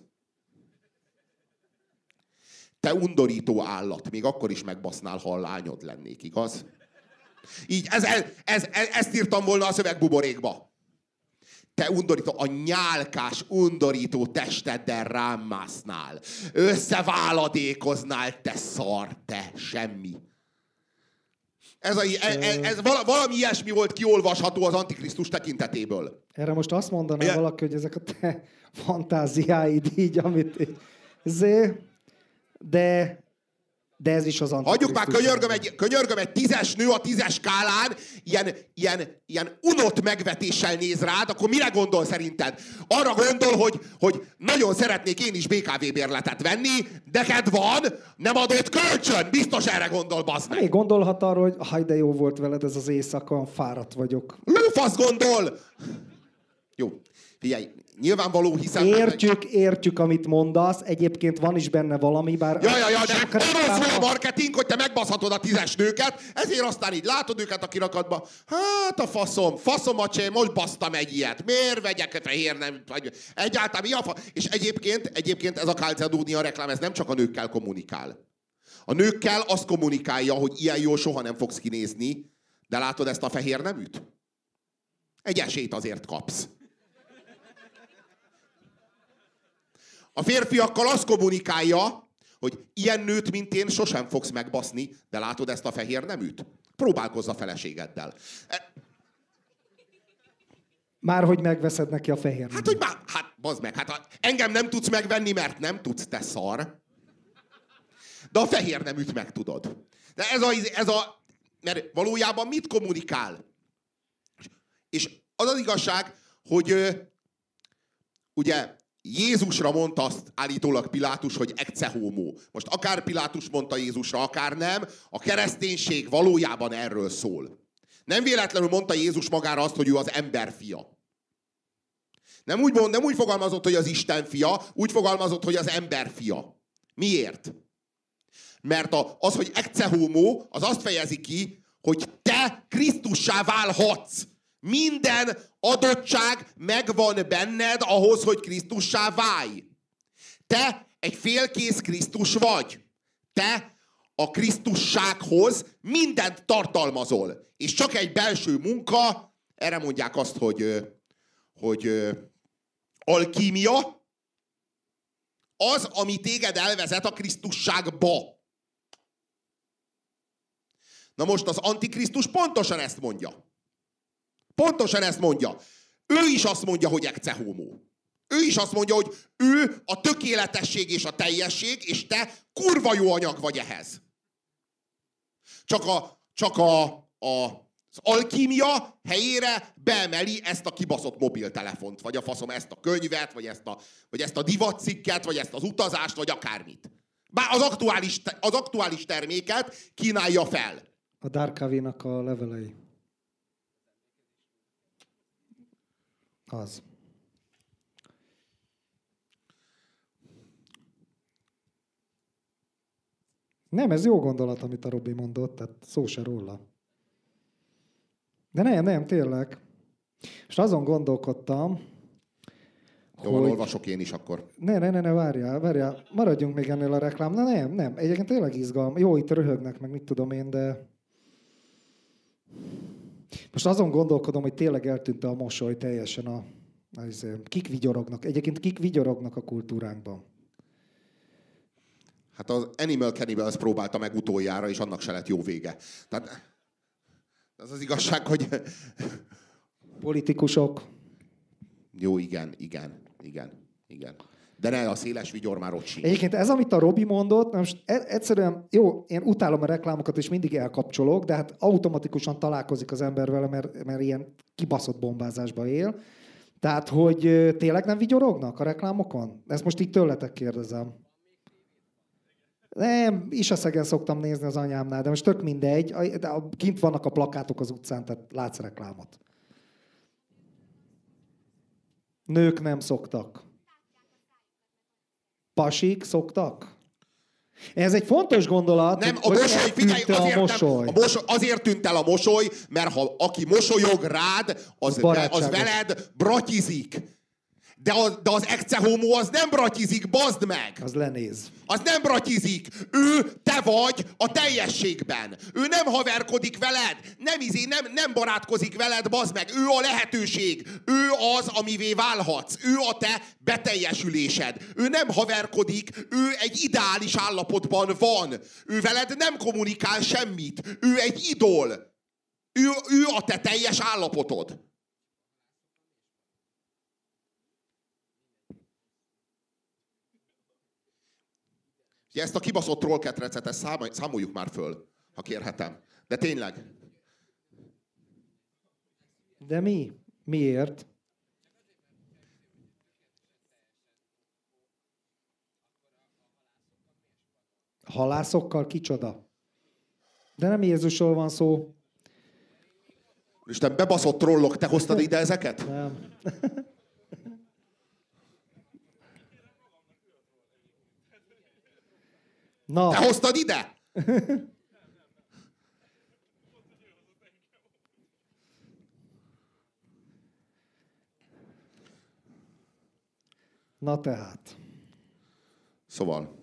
Te undorító állat, még akkor is megbasznál, ha a lányod lennék, igaz? Így, ezt írtam volna a szövegbuborékba. Te undorító, a nyálkás, undorító testeddel rám másznál. Összeváladékoznál, te szar, te semmi. Ez valami ilyesmi volt kiolvasható az Antikrisztus tekintetéből. Erre most azt mondaná valaki, hogy ezek a te fantáziáid így, amit... De ez is az Antikrisztus. Hagyjuk már, könyörgöm, egy 10-es nő a 10-es skálán ilyen unott megvetéssel néz rád, akkor mire gondol szerinted? Arra gondol, hogy nagyon szeretnék én is BKV bérletet venni, de neked van, nem adott kölcsön. Biztos erre gondol, bazd meg. Még gondolhat arra, hogy haj, de jó volt veled ez az éjszaka, fáradt vagyok. Lófasz gondol! Jó, figyelj. Nyilvánvaló, hiszen... Értjük, amit mondasz. Egyébként van is benne valami, bár... de arról szól a marketing, hogy te megbaszhatod a 10-es nőket, ezért aztán így látod őket a kirakatba. Hát a faszom a csé, most basztam egy ilyet. Miért vegyek fehér nem? Egyáltalán mi a És egyébként ez a Calzedonia reklám, ez nem csak a nőkkel kommunikál. A nőkkel azt kommunikálja, hogy ilyen jól soha nem fogsz kinézni, de látod ezt a fehér neműt? Egy esélyt azért kapsz. A férfiakkal azt kommunikálja, hogy ilyen nőt, mint én, sosem fogsz megbaszni, de látod ezt a fehér neműt? Próbálkozz a feleségeddel. Már hogy megveszed neki a fehér neműt. Bazd meg, engem nem tudsz megvenni, mert nem tudsz, te szar. De a fehér neműt meg tudod. De mert valójában mit kommunikál? És az igazság, hogy ugye Jézusra mondta azt állítólag Pilátus, hogy ecce homo. Most akár Pilátus mondta Jézusra, akár nem, a kereszténység valójában erről szól. Nem véletlenül mondta Jézus magára azt, hogy ő az ember fia. Nem úgy fogalmazott, hogy az Isten fia, úgy fogalmazott, hogy az ember fia. Miért? Mert az, hogy ecce homo, az azt fejezi ki, hogy te Krisztussá válhatsz. Minden adottság megvan benned ahhoz, hogy Krisztussá válj. Te egy félkész Krisztus vagy. Te a Krisztussághoz mindent tartalmazol. És csak egy belső munka, erre mondják azt, hogy alkímia, az, ami téged elvezet a Krisztusságba. Na most az Antikrisztus pontosan ezt mondja. Pontosan ezt mondja. Ő is azt mondja, hogy ecce homo. Ő is azt mondja, hogy ő a tökéletesség és a teljesség, és te kurva jó anyag vagy ehhez. Csak az alkímia helyére beemeli ezt a kibaszott mobiltelefont, vagy a faszom ezt a könyvet, vagy ezt a divatcikket, vagy ezt az utazást, vagy akármit. Bár az aktuális terméket kínálja fel. A Darkavinak a levelei. Az. Nem, ez jó gondolat, amit a Robi mondott, tehát szó se róla. De nem, tényleg. És azon gondolkodtam, Jó, hogy... olvasok én is akkor. Ne, várjál. Maradjunk még ennél a reklámnál. Nem. Egyébként tényleg izgalmas. Jó, itt röhögnek, meg mit tudom én, de... Most azon gondolkodom, hogy tényleg eltűnt a mosoly teljesen kik vigyorognak. Egyébként kik vigyorognak a kultúránkban? Hát az Animal Cannibals próbálta meg utoljára, és annak se lett jó vége. Tehát az igazság, hogy... Politikusok. Jó, igen. De ne, a széles vigyor már ott sincs. Egyébként ez, amit a Robi mondott, most egyszerűen, jó, én utálom a reklámokat, és mindig elkapcsolok, de hát automatikusan találkozik az ember vele, mert ilyen kibaszott bombázásba él. Tehát, hogy tényleg nem vigyorognak a reklámokon? Ezt most így tőletek kérdezem. Nem, Isaszegen szoktam nézni az anyámnál, de most tök mindegy. Kint vannak a plakátok az utcán, tehát látsz reklámot. Nők nem szoktak. Pasik szoktak? Ez egy fontos gondolat. Nem, a mosoly, figyelj, azért tűnt el a mosoly, mert ha aki mosolyog rád, az veled bratyizik. De az ecce homo az nem bratyizik, bazd meg! Az lenéz. Az nem bratyizik. Te vagy a teljességben. Ő nem haverkodik veled, nem barátkozik veled, bazd meg. Ő a lehetőség. Ő az, amivé válhatsz. Ő a te beteljesülésed. Ő nem haverkodik, ő egy ideális állapotban van. Ő veled nem kommunikál semmit. Ő egy idol. Ő a te teljes állapotod. Ugye ezt a kibaszott trollketrecet, ezt számoljuk már föl, ha kérhetem. De tényleg. De mi? Miért? Halászokkal kicsoda? De nem Jézusról van szó. Isten, bebaszott trollok, te hoztad ide ezeket? Nem. Na. Te hoztad ide? Na tehát. Szóval.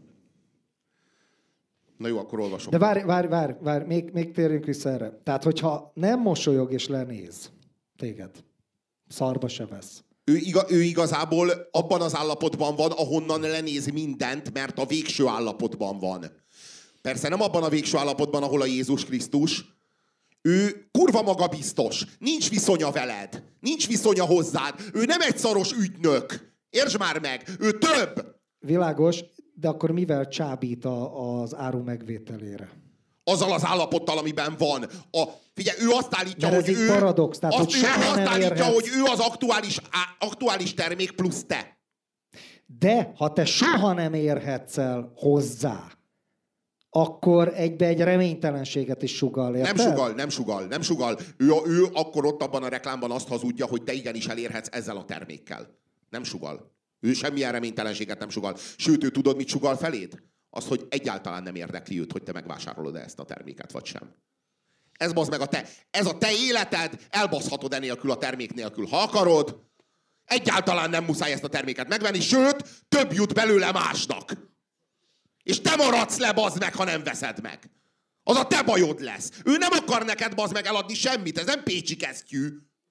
Na jó, akkor olvasom. De várj, még térjünk vissza erre. Tehát, hogyha nem mosolyog és lenéz téged, szarba se vesz. Ő igazából abban az állapotban van, ahonnan lenéz mindent, mert a végső állapotban van. Persze nem abban a végső állapotban, ahol a Jézus Krisztus. Ő kurva magabiztos. Nincs viszonya veled. Nincs viszonya hozzád. Ő nem egy szaros ügynök. Értsd már meg. Ő több. Világos, de akkor mivel csábít az áru megvételére? Azzal az állapottal, amiben van. Figyelj, ő azt állítja, hogy ő... paradox, tehát, azt állítja, hogy ő az aktuális termék plusz te. De ha te soha nem érhetsz el hozzá, akkor egy reménytelenséget is sugall, érted? Nem sugal. Ő akkor ott abban a reklámban azt hazudja, hogy te igenis elérhetsz ezzel a termékkel. Nem sugal. Ő semmilyen reménytelenséget nem sugal. Sőt, ő tudod, mit sugal feléd? Azt, hogy egyáltalán nem érdekli őt, hogy te megvásárolod ezt a terméket, vagy sem. Ez a te életed, elbaszhatod enélkül a termék nélkül, ha akarod. Egyáltalán nem muszáj ezt a terméket megvenni, sőt, több jut belőle másnak. És te maradsz le, bazd meg, ha nem veszed meg. Az a te bajod lesz. Ő nem akar neked, bazd meg, eladni semmit, ez nem pécsi kesztyű.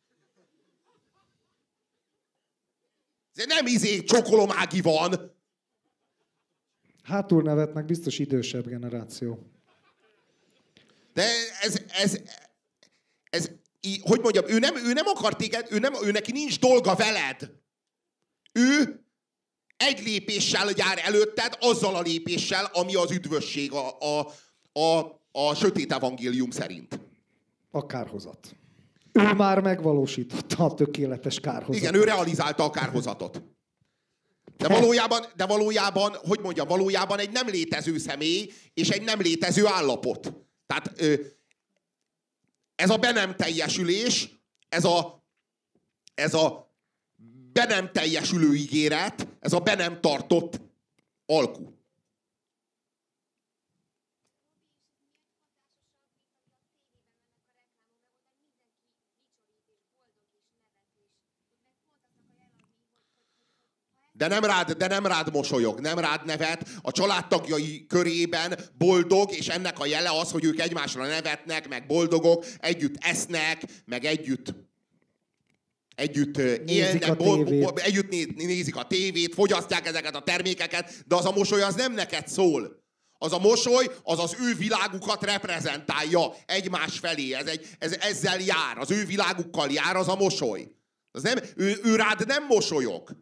Ez nem csokolomági van. Hátul nevetnek, biztos idősebb generáció. De hogy mondjam, ő nem akar téged, ő neki nincs dolga veled. Ő egy lépéssel jár előtted, azzal a lépéssel, ami az üdvösség a sötét evangélium szerint. A kárhozat. Ő már megvalósította a tökéletes kárhozatot. Igen, ő realizálta a kárhozatot. De valójában, hogy mondjam, valójában egy nem létező személy és egy nem létező állapot. Tehát ez a be nem teljesülés, ez a be nem teljesülő ígéret, ez a be nem tartott alku. De nem rád mosolyog, nem rád nevet, a családtagjai körében boldog, és ennek a jele az, hogy ők egymásra nevetnek, meg boldogok, együtt esznek, meg együtt élnek, együtt nézik a tévét, fogyasztják ezeket a termékeket, de az a mosoly az nem neked szól. Az a mosoly, az az ő világukat reprezentálja egymás felé. Ezzel jár, az ő világukkal jár az a mosoly. Az nem, ő rád nem mosolyog.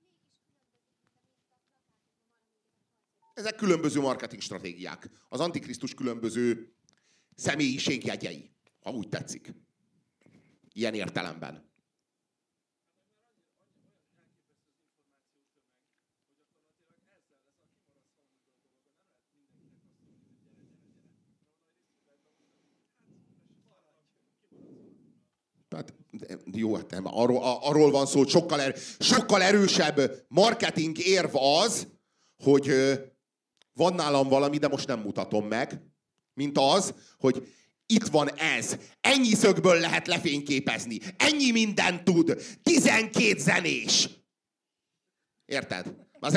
Ezek különböző marketing stratégiák. Az Antikrisztus különböző személyiségjegyei, ha úgy tetszik. Ilyen értelemben. Tehát, jó, hát nem, arról van szó, hogy sokkal erősebb marketing érv az, hogy van nálam valami, de most nem mutatom meg, mint az, hogy itt van ez. Ennyi szögből lehet lefényképezni. Ennyi mindent tud. 12 zenés. Érted?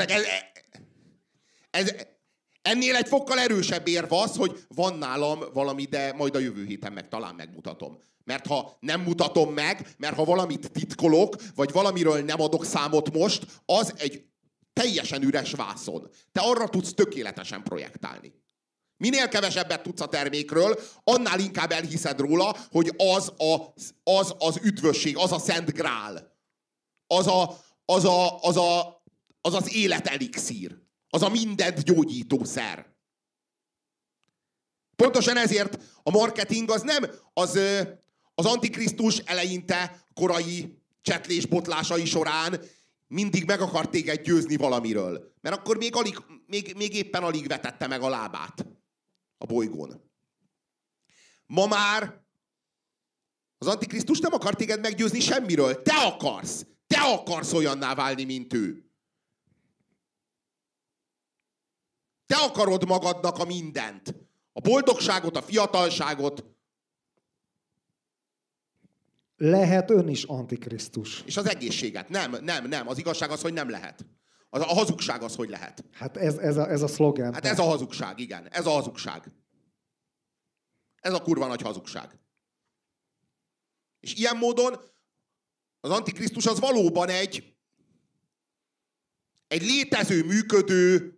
Ennél egy fokkal erősebb érv az, hogy van nálam valami, de majd a jövő héten meg talán megmutatom. Mert ha nem mutatom meg, mert ha valamit titkolok, vagy valamiről nem adok számot most, az egy teljesen üres vászon. Te arra tudsz tökéletesen projektálni. Minél kevesebbet tudsz a termékről, annál inkább elhiszed róla, hogy az üdvösség, az a szent grál. Az az élet elixír. Az a mindent gyógyító szer. Pontosan ezért a marketing az nem az Antikrisztus eleinte korai csetlés-botlásai során mindig meg akart téged győzni valamiről. Mert akkor még éppen alig vetette meg a lábát a bolygón. Ma már az Antikrisztus nem akar téged meggyőzni semmiről. Te akarsz olyanná válni, mint ő. Te akarod magadnak a mindent. A boldogságot, a fiatalságot. Lehet ön is Antikrisztus. És az egészséget. Nem. Az igazság az, hogy nem lehet. A hazugság az, hogy lehet. Hát ez a szlogen. Hát ez a hazugság, igen. Ez a hazugság. Ez a kurva nagy hazugság. És ilyen módon az Antikrisztus az valóban egy létező, működő,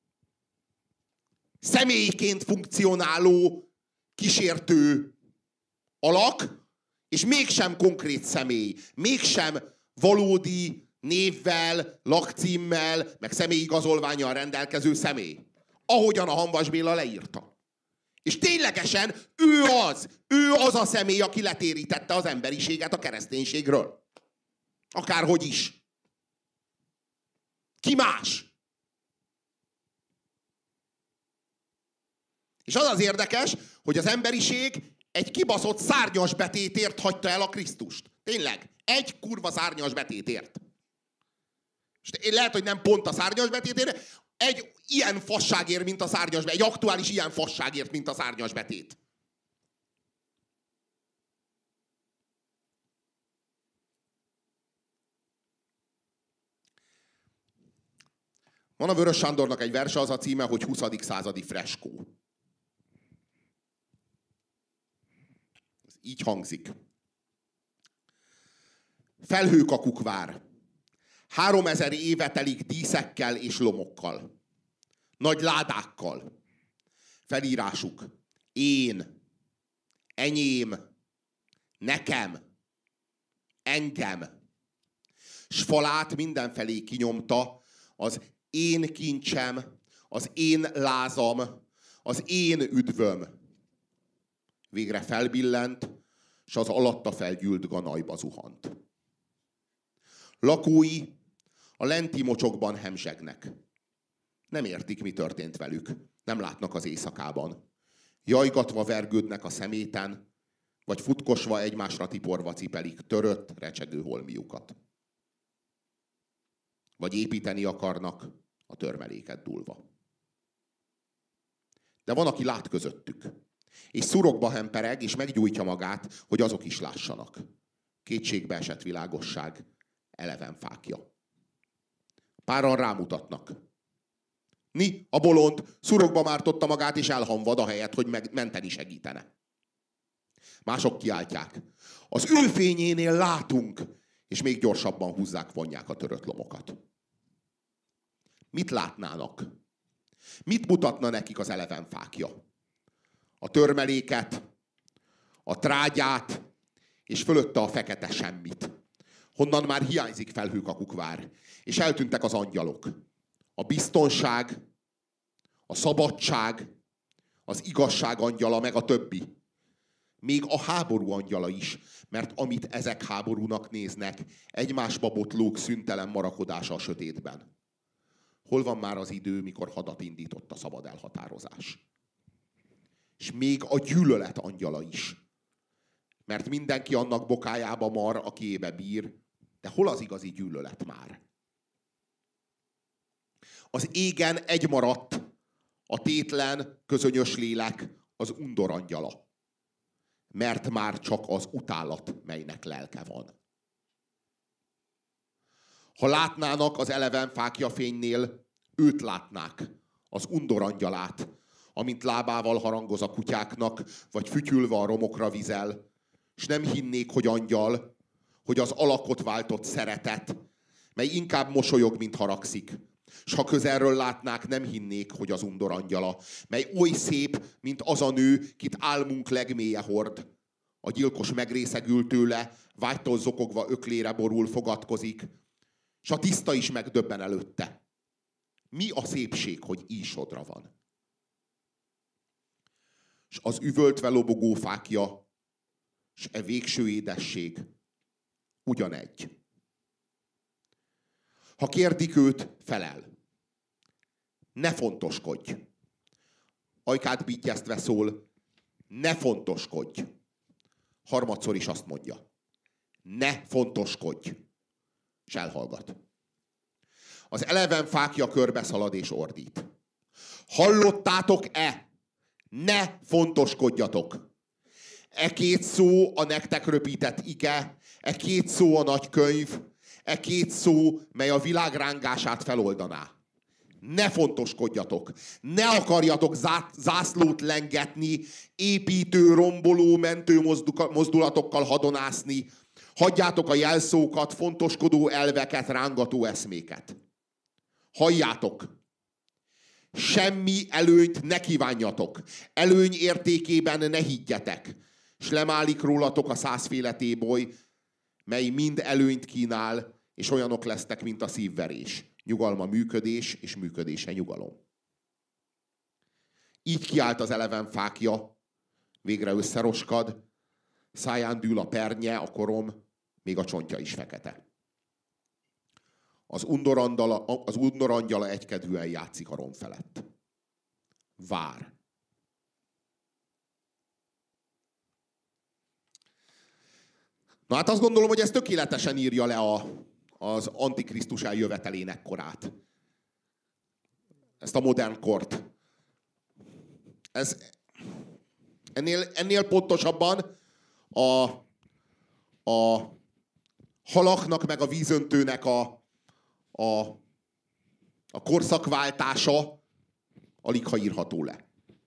személyként funkcionáló, kísértő alak, és mégsem konkrét személy, mégsem valódi névvel, lakcímmel, meg személyigazolvánnyal rendelkező személy. Ahogyan a Hamvas Béla leírta. És ténylegesen ő az a személy, aki letérítette az emberiséget a kereszténységről. Akárhogy is. Ki más? És az az érdekes, hogy az emberiség egy kibaszott szárnyas betétért hagyta el a Krisztust. Tényleg. Egy kurva szárnyas betétért. És lehet, hogy nem pont a szárnyas betétért, egy ilyen fasságért, mint a szárnyas betét. Egy aktuális ilyen fasságért, mint a szárnyas betét. Van a Vörös Sándornak egy verse, az a címe, hogy 20. századi freskó. Ez így hangzik. Felhőkakuk vár. 3000 éve telik díszekkel és lomokkal. Nagy ládákkal. Felírásuk. Én. Enyém. Nekem. Engem. S falát mindenfelé kinyomta az én kincsem, az én lázam, az én üdvöm. Végre felbillent, s az alatta felgyűlt ganajba zuhant. Lakói a lenti mocsokban hemzsegnek. Nem értik, mi történt velük. Nem látnak az éjszakában. Jajgatva vergődnek a szeméten, vagy futkosva egymásra tiporva cipelik törött, recsegő holmiukat. Vagy építeni akarnak a törmeléket dúlva. De van, aki lát közöttük. És szurokba hempereg, és meggyújtja magát, hogy azok is lássanak. Kétségbe esett világosság, eleven fákja. Páran rámutatnak. Ni, a bolond, szurokba mártotta magát, és elhamvad ahelyett, hogy menteni segítene. Mások kiáltják. Az ülfényénél látunk, és még gyorsabban húzzák, vonják a törött lomokat. Mit látnának? Mit mutatna nekik az eleven fákja? A törmeléket, a trágyát, és fölötte a fekete semmit. Honnan már hiányzik felhőkakukvár, és eltűntek az angyalok. A biztonság, a szabadság, az igazság angyala, meg a többi. Még a háború angyala is, mert amit ezek háborúnak néznek, egymásba botlók szüntelen marakodása a sötétben. Hol van már az idő, mikor hadat indított a szabad elhatározás? És még a gyűlölet angyala is. Mert mindenki annak bokájába mar, aki ébe bír, de hol az igazi gyűlölet már? Az égen egy maradt, a tétlen, közönyös lélek, az undor angyala. Mert már csak az utálat, melynek lelke van. Ha látnának az eleven fákja fénynél, őt látnák, az undor angyalát, amint lábával harangoz a kutyáknak, vagy fütyülve a romokra vizel, és nem hinnék, hogy angyal, hogy az alakot váltott szeretet, mely inkább mosolyog, mint haragszik. S ha közelről látnák, nem hinnék, hogy az undor angyala, mely oly szép, mint az a nő, kit álmunk legmélye hord. A gyilkos megrészegül tőle, vágytól zokogva öklére borul, fogadkozik, s a tiszta is megdöbben előtte. Mi a szépség, hogy így sodra van? S az üvöltve lobogó fákja, s e végső édesség ugyanegy. Ha kérdik őt, felel. Ne fontoskodj. Ajkát bittyeztve szól, ne fontoskodj. Harmadszor is azt mondja. Ne fontoskodj. És elhallgat. Az eleven fákja körbe szalad és ordít. Hallottátok-e? Ne fontoskodjatok. E két szó a nektek röpített ige, e két szó a nagy könyv, e két szó, mely a világ rángását feloldaná. Ne fontoskodjatok, ne akarjatok zászlót lengetni, építő, romboló, mentő mozdulatokkal hadonászni, hagyjátok a jelszókat, fontoskodó elveket, rángató eszméket. Halljátok! Semmi előnyt ne kívánjatok, előny értékében ne higgyetek, s lemálik rólatok a 100-féle téboly, mely mind előnyt kínál, és olyanok lesztek, mint a szívverés. Nyugalma működés, és működése nyugalom. Így kiált az eleven fákja, végre összeroskad, száján dűl a pernye, a korom, még a csontja is fekete. Az undor angyala egykedvűen játszik a rom felett. Vár. Na hát azt gondolom, hogy ez tökéletesen írja le az Antikrisztus eljövetelének korát. Ezt a modern kort. Ennél pontosabban a halaknak meg a vízöntőnek a korszakváltása aligha írható le.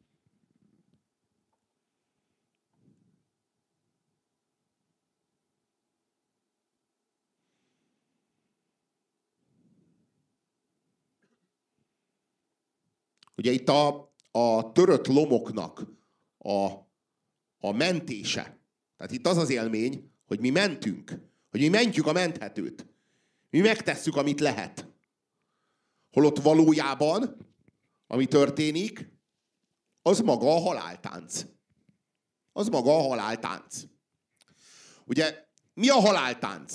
Ugye itt a törött lomoknak a mentése, Tehát itt az az élmény, hogy mi mentünk. Hogy mi mentjük a menthetőt. Mi megtesszük, amit lehet. Holott valójában, ami történik, az maga a haláltánc. Az maga a haláltánc. Ugye, mi a haláltánc?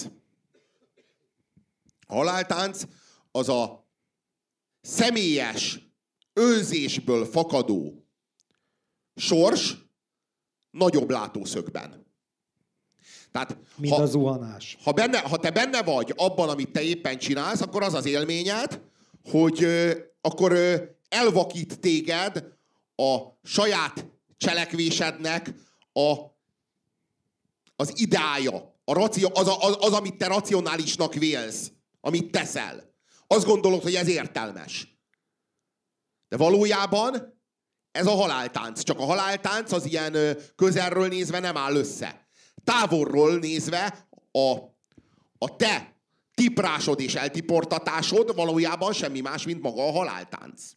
A haláltánc az a személyes önzésből fakadó sors nagyobb látószögben. Tehát, mint a zuhanás. Ha te benne vagy abban, amit te éppen csinálsz, akkor az az élményed, hogy akkor elvakít téged a saját cselekvésednek az ideája. Az, amit te racionálisnak vélsz, amit teszel. Azt gondolod, hogy ez értelmes. De valójában ez a haláltánc. Csak a haláltánc az ilyen közelről nézve nem áll össze. Távolról nézve a te tiprásod és eltiportatásod valójában semmi más, mint maga a haláltánc.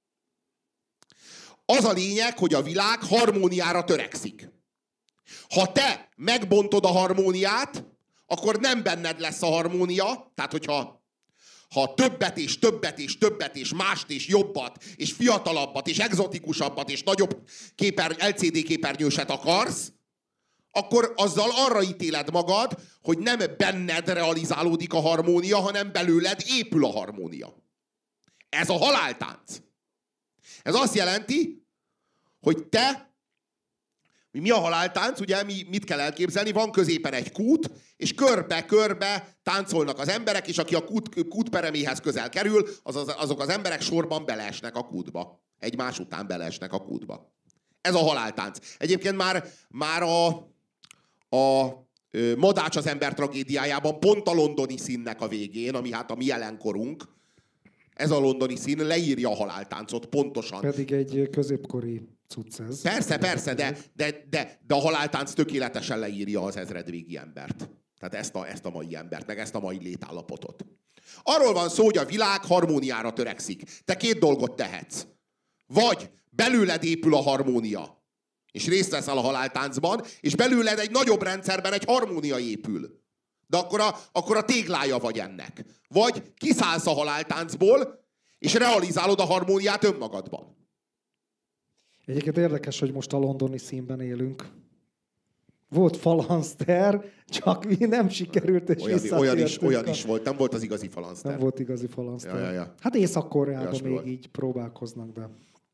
Az a lényeg, hogy a világ harmóniára törekszik. Ha te megbontod a harmóniát, akkor nem benned lesz a harmónia. Tehát, hogyha többet és többet és többet és mást és jobbat és fiatalabbat és egzotikusabbat és nagyobb LCD képernyőset akarsz, akkor azzal arra ítéled magad, hogy nem benned realizálódik a harmónia, hanem belőled épül a harmónia. Ez a haláltánc. Ez azt jelenti, hogy mi a haláltánc, ugye mit kell elképzelni? Van középen egy kút, és körbe-körbe táncolnak az emberek, és aki a kút pereméhez közel kerül, azok az emberek sorban beleesnek a kútba. Egymás után beleesnek a kútba. Ez a haláltánc. Egyébként már a Madács az ember tragédiájában pont a londoni színnek a végén, ami hát a mi jelenkorunk, ez a londoni szín leírja a haláltáncot pontosan. Pedig egy középkori cucc ez. Persze, de a haláltánc tökéletesen leírja az ezredvégi embert. Tehát ezt a mai embert, meg ezt a mai létállapotot. Arról van szó, hogy a világ harmóniára törekszik. Te két dolgot tehetsz. Vagy belőled épül a harmónia, és részt veszel a haláltáncban, és belőled egy nagyobb rendszerben egy harmónia épül. De akkor a téglája vagy ennek. Vagy kiszállsz a haláltáncból, és realizálod a harmóniát önmagadban. Egyébként érdekes, hogy most a londoni színben élünk. Volt falanszter, csak mi nem sikerült, és olyan is volt. Nem volt az igazi falanszter. Nem volt igazi falanszter. Ja. Hát Észak-Koreában még volt. Így próbálkoznak, de...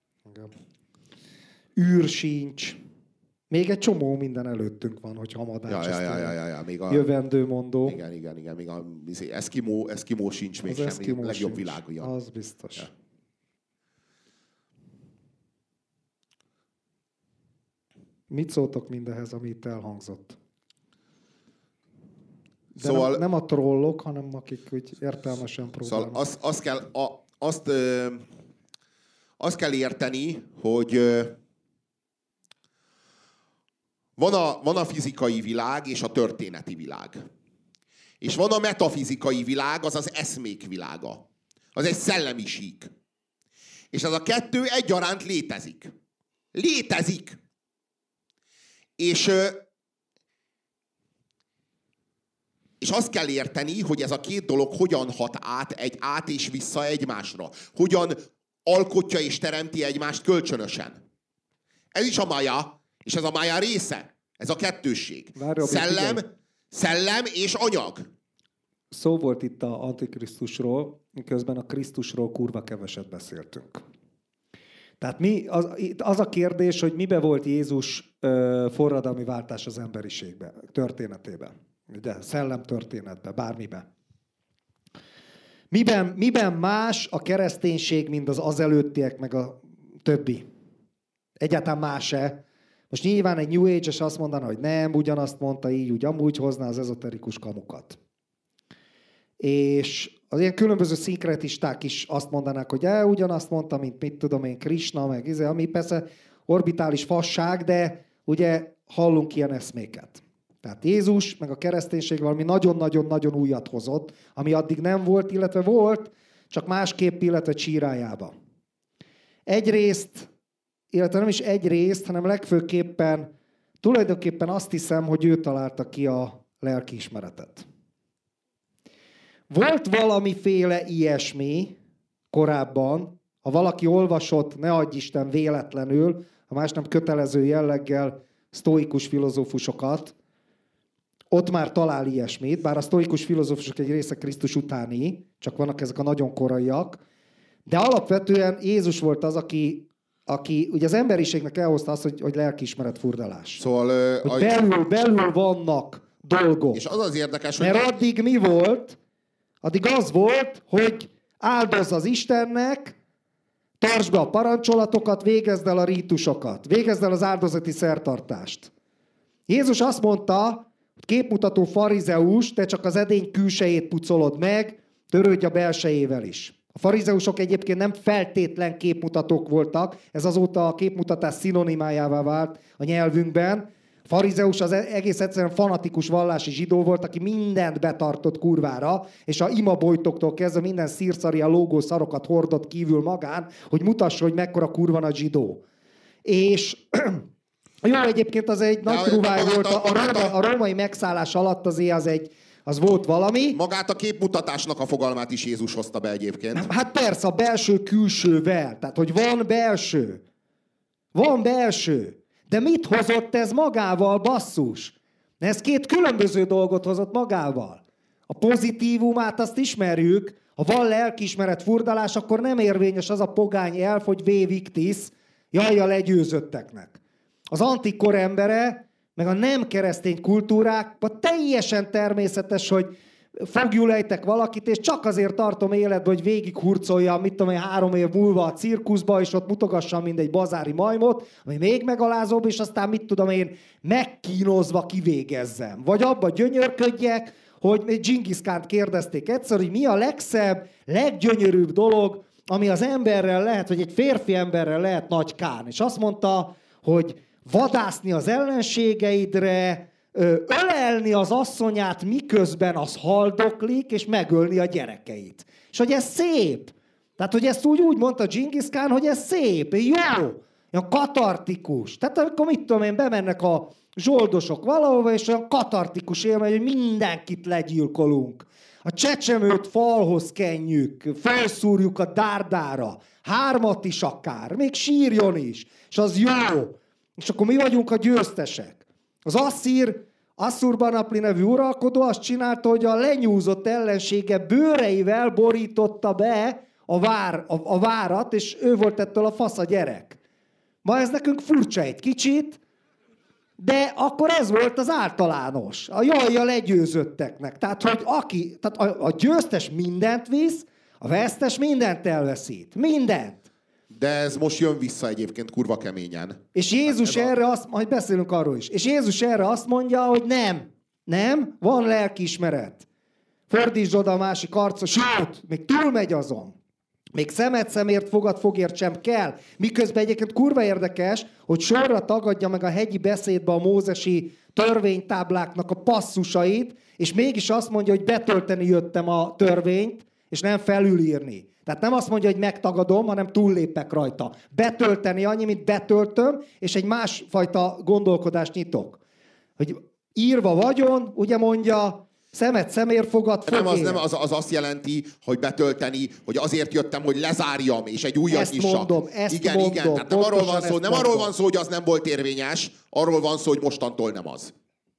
Űr sincs. Még egy csomó minden előttünk van, hogy Hamadács jövendőmondó. Igen. Még az Eszkimó sincs még az semmi. Legjobb világúja. Az biztos. Ja. Mit szóltok mindehez, ami itt elhangzott? De szóval, nem a trollok, hanem akik úgy értelmesen próbálnak. Szóval azt kell érteni, hogy van a fizikai világ és a történeti világ. És van a metafizikai világ, az az eszmék világa. Az egy szellemi sík. És ez a kettő egyaránt létezik. Létezik! És azt kell érteni, hogy ez a két dolog hogyan hat át és vissza egymásra. Hogyan alkotja és teremti egymást kölcsönösen. Ez is a mája, és ez a mája része. Ez a kettősség. Szellem és anyag. Szó volt itt az Antikrisztusról, miközben a Krisztusról kurva keveset beszéltünk. Tehát az a kérdés, hogy mibe volt Jézus forradalmi váltás az emberiségbe, történetében. Ugye, szellem történetben, bármiben. Miben más a kereszténység, mint az előttiek, meg a többi? Egyáltalán más-e? Most nyilván egy New Age-es azt mondaná, hogy nem, ugyanazt mondta így, úgy amúgy hozná az ezoterikus kamukat. És az ilyen különböző szinkretisták is azt mondanák, hogy ugyanazt mondta, mint mit tudom én, Krishna, meg ami persze orbitális fasság, de ugye hallunk ilyen eszméket. Tehát Jézus, meg a kereszténység valami nagyon-nagyon-nagyon újat hozott, ami addig nem volt, illetve volt, csak másképp, illetve csírájába. Egyrészt, illetve nem is egyrészt, hanem legfőképpen tulajdonképpen azt hiszem, hogy ő találta ki a lelkiismeretet. Volt valamiféle ilyesmi korábban, ha valaki olvasott, ne adj Isten véletlenül, ha más nem kötelező jelleggel sztoikus filozófusokat, ott már talál ilyesmit, bár a sztoikus filozófusok egy része Krisztus utáni, csak vannak ezek a nagyon koraiak, de alapvetően Jézus volt az, aki ugye az emberiségnek elhozta azt, hogy lelkiismeret furdalás. Szóval... Hogy belül vannak dolgok. És az az érdekes, hogy... Mert addig mi volt? Addig az volt, hogy áldozz az Istennek, tartsd be a parancsolatokat, végezd el a rítusokat, végezd el az áldozati szertartást. Jézus azt mondta, hogy képmutató farizeus, te csak az edény külsejét pucolod meg, törődj a belsejével is. A farizeusok egyébként nem feltétlen képmutatók voltak, ez azóta a képmutatás szinonimájává vált a nyelvünkben. A farizeus az egész egyszerűen fanatikus vallási zsidó volt, aki mindent betartott kurvára, és a imabojtoktól kezdve minden szírszari a lógó szarokat hordott kívül magán, hogy mutassa, hogy mekkora kurva nagy zsidó. És jó, egyébként az egy nagy trúváj volt, a római megszállás alatt az volt valami. Magát a képmutatásnak a fogalmát is Jézus hozta be egyébként. Hát persze, a belső-külsővel. Tehát, hogy van belső. Van belső. De mit hozott ez magával, basszus? Ez két különböző dolgot hozott magával. A pozitívumát azt ismerjük, ha van lelkiismeret furdalás, akkor nem érvényes az a pogány elf, hogy V victis, jaj a legyőzötteknek. Az antikor embere, meg a nem keresztény kultúrákban teljesen természetes, hogy fogjulejtek valakit, és csak azért tartom életbe, hogy végig hurcoljam, mit tudom én, 3 év múlva a cirkuszba, és ott mutogassam mindegy bazári majmot, ami még megalázóbb, és aztán mit tudom én, megkínozva kivégezzem. Vagy abba gyönyörködjek, hogy Dzsingisz Kánt kérdezték egyszer, hogy mi a legszebb, leggyönyörűbb dolog, ami az emberrel lehet, vagy egy férfi emberrel lehet nagy kán. És azt mondta, hogy vadászni az ellenségeidre, ölelni az asszonyát, miközben az haldoklik, és megölni a gyerekeit. És hogy ez szép. Tehát, hogy ezt úgy mondta Dzsingisz Kán, hogy ez szép, jó, olyan katartikus. Tehát akkor mit tudom én, bemennek a zsoldosok valahova, és olyan katartikus élmény, hogy mindenkit legyilkolunk. A csecsemőt falhoz kenjük, felszúrjuk a dárdára, 3 is akár, még sírjon is, és az jó. És akkor mi vagyunk a győztesek. Az Asszurbanipal nevű uralkodó azt csinálta, hogy a lenyúzott ellensége bőreivel borította be a várat, és ő volt ettől a fasz a gyerek. Ma ez nekünk furcsa egy kicsit, de akkor ez volt az általános. A jaj a legyőzötteknek. Tehát, hogy a győztes mindent visz, a vesztes mindent elveszít. Mindent. De ez most jön vissza egyébként kurva keményen. És Jézus erre majd beszélünk arról is. És Jézus erre azt mondja, hogy nem, van lelkiismeret. Fordítsd oda a másik arcot, sőt, még túlmegy azon. Még szemet szemért, fogad fogért sem kell. Miközben egyébként kurva érdekes, hogy sorra tagadja meg a hegyi beszédbe a mózesi törvénytábláknak a passzusait, és mégis azt mondja, hogy betölteni jöttem a törvényt, és nem felülírni. Tehát nem azt mondja, hogy megtagadom, hanem túllépek rajta. Betölteni annyi, mint betöltöm, és egy másfajta gondolkodást nyitok. Hogy írva vagyon, ugye mondja, szemet szemért, fogad fogért. Az azt jelenti, hogy betölteni, hogy azért jöttem, hogy lezárjam, és egy újat nyissak. Ezt mondom. Tehát nem arról van szó, hogy az nem volt érvényes, arról van szó, hogy mostantól nem az.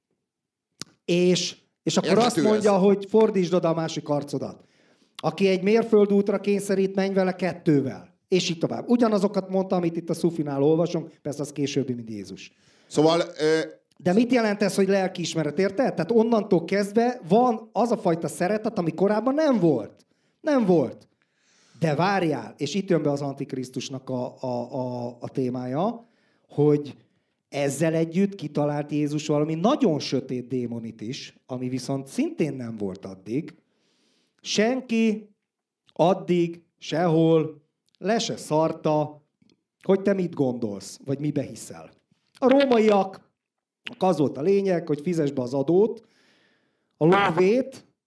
És akkor érthető azt mondja, hogy fordítsd oda a másik arcodat. Aki egy mérföldútra kényszerít, menj vele 2-vel. És így tovább. Ugyanazokat mondta, amit itt a Szufinál olvasunk, persze az későbbi, mint Jézus. Szóval... De mit jelent ez, hogy lelkiismeret, érted? Tehát onnantól kezdve van az a fajta szeretet, ami korábban nem volt. Nem volt. De várjál, és itt jön be az Antikrisztusnak a témája, hogy ezzel együtt kitalált Jézus valami nagyon sötét démonit is, ami viszont szintén nem volt addig. Senki addig, sehol le se szarta, hogy te mit gondolsz, vagy mibe hiszel. A rómaiak, az volt a lényeg, hogy fizess be az adót, a lóvét,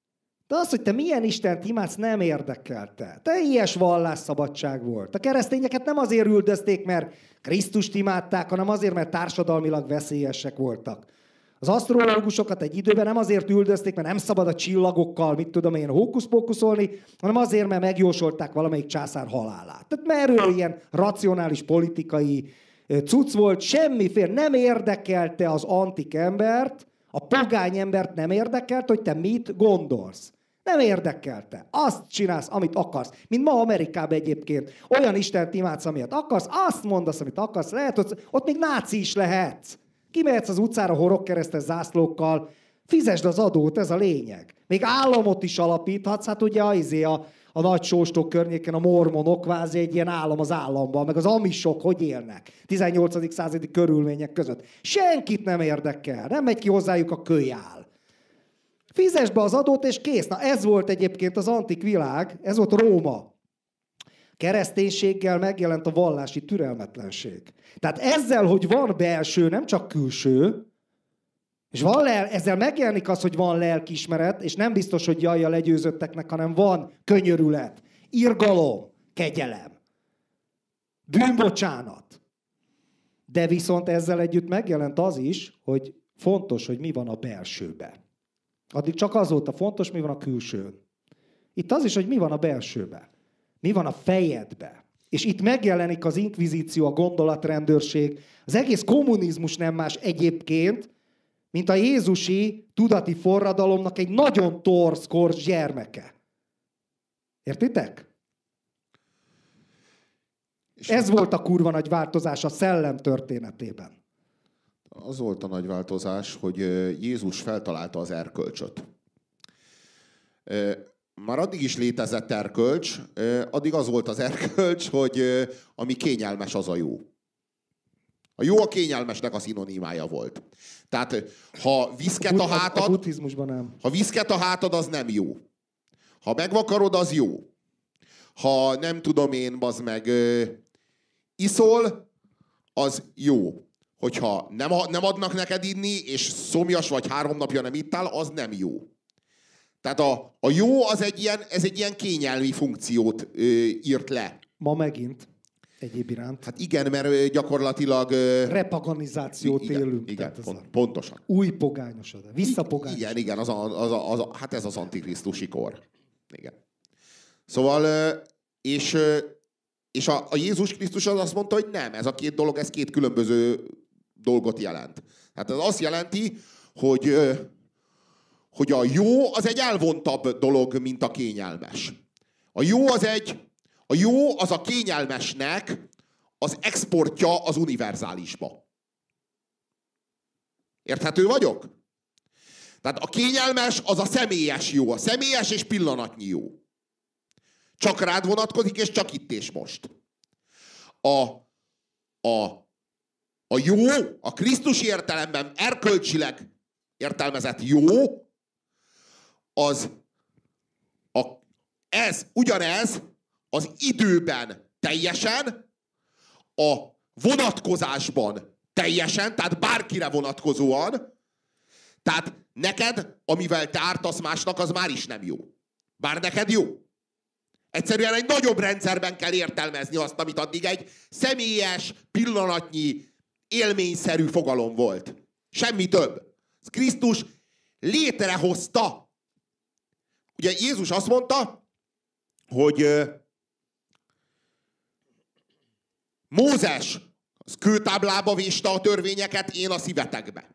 De az, hogy te milyen Istent imádsz, nem érdekelte. Teljes vallásszabadság volt. A keresztényeket nem azért üldözték, mert Krisztust imádták, hanem azért, mert társadalmilag veszélyesek voltak. Az asztrológusokat egy időben nem azért üldözték, mert nem szabad a csillagokkal, mit tudom én, hókuszpókuszolni, hanem azért, mert megjósolták valamelyik császár halálát. Tehát merről ilyen racionális politikai cucc volt, semmiféle, nem érdekelte az antik embert, a pogány embert nem érdekelte, hogy te mit gondolsz. Nem érdekelte. Azt csinálsz, amit akarsz. Mint ma Amerikában egyébként. Olyan Istent imádsz, amilyet akarsz, azt mondasz, amit akarsz. Lehet, hogy ott még náci is lehetsz. Kimehetsz az utcára horogkeresztes zászlókkal, fizesd az adót, ez a lényeg. Még államot is alapíthatsz, hát ugye a nagy sóstók környéken a mormonok kvázi egy ilyen állam az államban, meg az amisok hogy élnek 18. századi körülmények között. Senkit nem érdekel, nem megy ki hozzájuk a kölyál. Fizesd be az adót, és kész. Na ez volt egyébként az antik világ, ez volt Róma. Kereszténységgel megjelent a vallási türelmetlenség. Tehát ezzel, hogy van belső, nem csak külső, és ezzel megjelenik az, hogy van lelkiismeret, és nem biztos, hogy jajjal legyőzötteknek, hanem van könyörület, irgalom, kegyelem, bűnbocsánat. De viszont ezzel együtt megjelent az is, hogy fontos, hogy mi van a belsőben. Addig csak az volt a fontos, mi van a külsőn. Itt az is, hogy mi van a belsőben. Mi van a fejedben. És itt megjelenik az inkvizíció, a gondolatrendőrség. Az egész kommunizmus nem más egyébként, mint a jézusi tudati forradalomnak egy nagyon torz korsz gyermeke. Értitek? Ez volt a kurva nagy változás a szellem történetében. Az volt a nagy változás, hogy Jézus feltalálta az erkölcsöt. Már addig is létezett erkölcs, addig az volt az erkölcs, hogy ami kényelmes, az a jó. A jó a kényelmesnek a szinonimája volt. Tehát ha viszket a hátad, a buddhizmusban nem. Ha viszket a hátad, az nem jó. Ha megvakarod, az jó. Ha nem tudom én, bazd meg, iszol, az jó. Hogyha nem adnak neked inni, és szomjas vagy 3 napja nem ittál, az nem jó. Tehát a jó az egy ilyen kényelmi funkciót írt le. Ma megint egyéb iránt. Hát igen, mert gyakorlatilag... Repaganizációt élünk. Igen, pontosan. Új pogányosodás, visszapogányosodás. Igen, hát ez az antikrisztusi kor. Igen. Szóval, és a Jézus Krisztus az azt mondta, hogy nem, ez a két dolog, ez két különböző dolgot jelent. Hát ez azt jelenti, hogy a jó az egy elvontabb dolog, mint a kényelmes. A jó az a kényelmesnek az exportja az univerzálisba. Érthető vagyok? Tehát a kényelmes az a személyes jó, a személyes és pillanatnyi jó. Csak rád vonatkozik, és csak itt és most. A jó, a krisztusi értelemben erkölcsileg értelmezett jó, ugyanez az időben teljesen, a vonatkozásban teljesen, tehát bárkire vonatkozóan, tehát neked, amivel te ártasz másnak, az már is nem jó. Bár neked jó. Egyszerűen egy nagyobb rendszerben kell értelmezni azt, amit addig egy személyes, pillanatnyi, élményszerű fogalom volt. Semmi több. Krisztus létrehozta. Ugye Jézus azt mondta, hogy Mózes az kőtáblába véste a törvényeket, én a szívetekbe.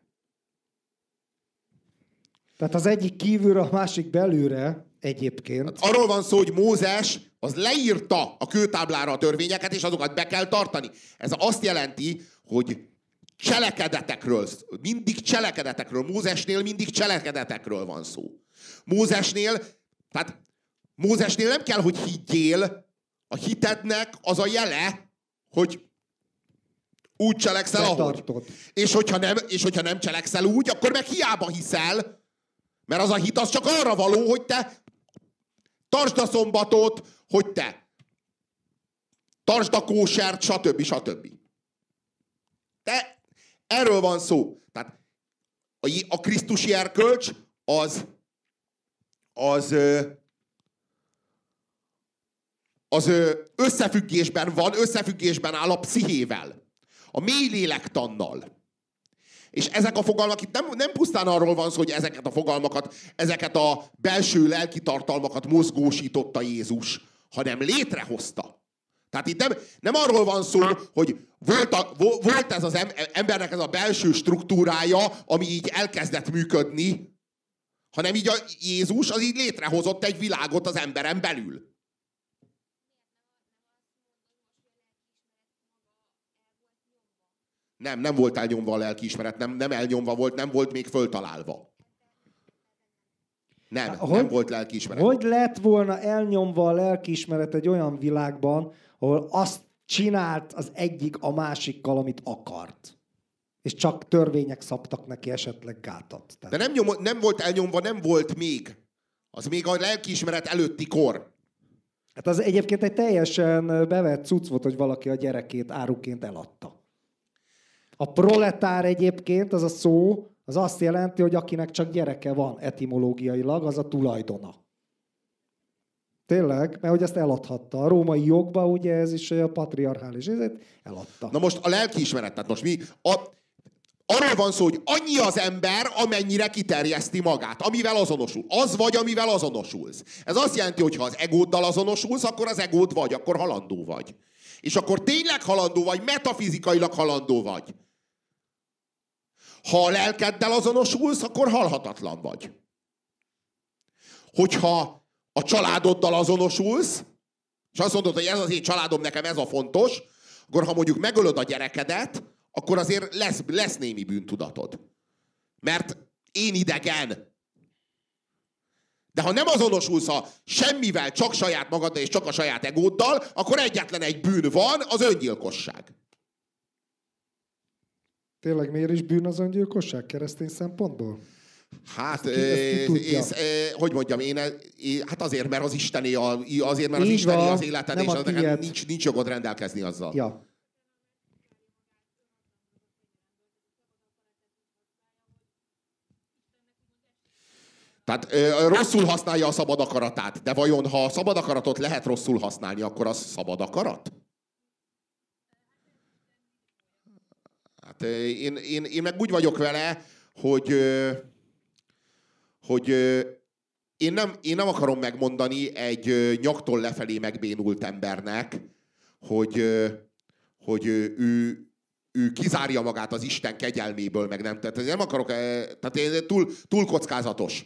Tehát az egyik kívülre, a másik belülre egyébként. Hát arról van szó, hogy Mózes az leírta a kőtáblára a törvényeket, és azokat be kell tartani. Ez azt jelenti, hogy cselekedetekről, Mózesnél mindig cselekedetekről van szó. Mózesnél nem kell, hogy higgyél, a hitednek az a jele, hogy úgy cselekszel, ahogy. És hogyha nem cselekszel úgy, akkor meg hiába hiszel, mert az a hit az csak arra való, hogy te tartsd a szombatot, hogy te tartsd a kósert, stb. De erről van szó. Tehát a krisztusi erkölcs az összefüggésben áll a pszichével, a mély lélektannal. És ezek a fogalmak, itt nem pusztán arról van szó, hogy ezeket a fogalmakat, ezeket a belső lelkitartalmakat mozgósította Jézus, hanem létrehozta. Tehát itt nem arról van szó, hogy volt ez az embernek ez a belső struktúrája, ami így elkezdett működni, hanem így Jézus az így létrehozott egy világot az emberen belül. Nem volt elnyomva a lelkiismeret, nem elnyomva volt, nem volt még föltalálva. Nem volt lelkiismeret. Hogy lett volna elnyomva a lelkiismeret egy olyan világban, ahol azt csinált az egyik a másikkal, amit akart? És csak törvények szabtak neki esetleg gátat. De nem volt elnyomva, nem volt még. Az még a lelkiismeret előtti kor. Hát az egyébként egy teljesen bevett cucc volt, hogy valaki a gyerekét áruként eladta. A proletár egyébként, az a szó, az azt jelenti, hogy akinek csak gyereke van etimológiailag, az a tulajdona. Tényleg, mert hogy ezt eladhatta. A római jogban ugye ez is a patriarchális, ezért eladta. Na most a lelkiismeret, tehát most mi... Arról van szó, hogy annyi az ember, amennyire kiterjeszti magát, amivel azonosul. Az vagy, amivel azonosulsz. Ez azt jelenti, hogy ha az egóddal azonosulsz, akkor az egód vagy, akkor halandó vagy. És akkor tényleg halandó vagy, metafizikailag halandó vagy. Ha a lelkeddel azonosulsz, akkor halhatatlan vagy. Hogyha a családoddal azonosulsz, és azt mondod, hogy ez az én családom, nekem ez a fontos, akkor ha mondjuk megölöd a gyerekedet, akkor azért lesz némi bűntudatod. Mert én idegen. De ha nem azonosulsz a semmivel, csak saját magaddal és csak a saját egóddal, akkor egyetlen egy bűn van, az öngyilkosság. Tényleg miért is bűn az öngyilkosság keresztény szempontból? Hát, hogy mondjam, hát azért, mert az Istené, azért, mert az Istené az életed, és az neked nincs jogod rendelkezni azzal. Ja. Tehát rosszul használja a szabad akaratát. De vajon, ha a szabad akaratot lehet rosszul használni, akkor az szabad akarat? Hát én meg úgy vagyok vele, hogy én nem akarom megmondani egy nyaktól lefelé megbénult embernek, hogy ő kizárja magát az Isten kegyelméből, meg nem. Tehát nem akarok, tehát túl kockázatos.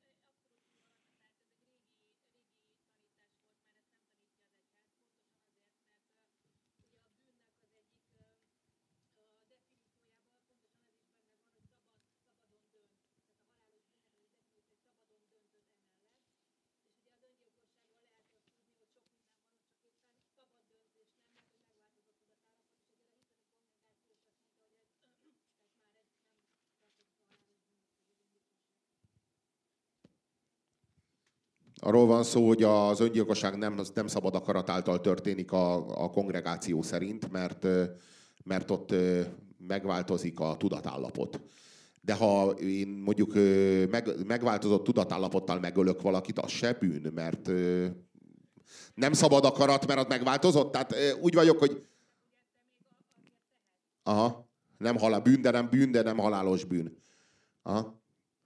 Arról van szó, hogy az öngyilkosság nem szabad akarat által történik a kongregáció szerint, mert ott megváltozik a tudatállapot. De ha én mondjuk megváltozott tudatállapottal megölök valakit, az se bűn, mert nem szabad akarat, mert az megváltozott. Tehát úgy vagyok, hogy aha, nem bűn, de nem halálos bűn. Aha.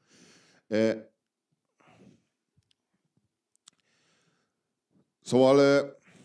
Szóval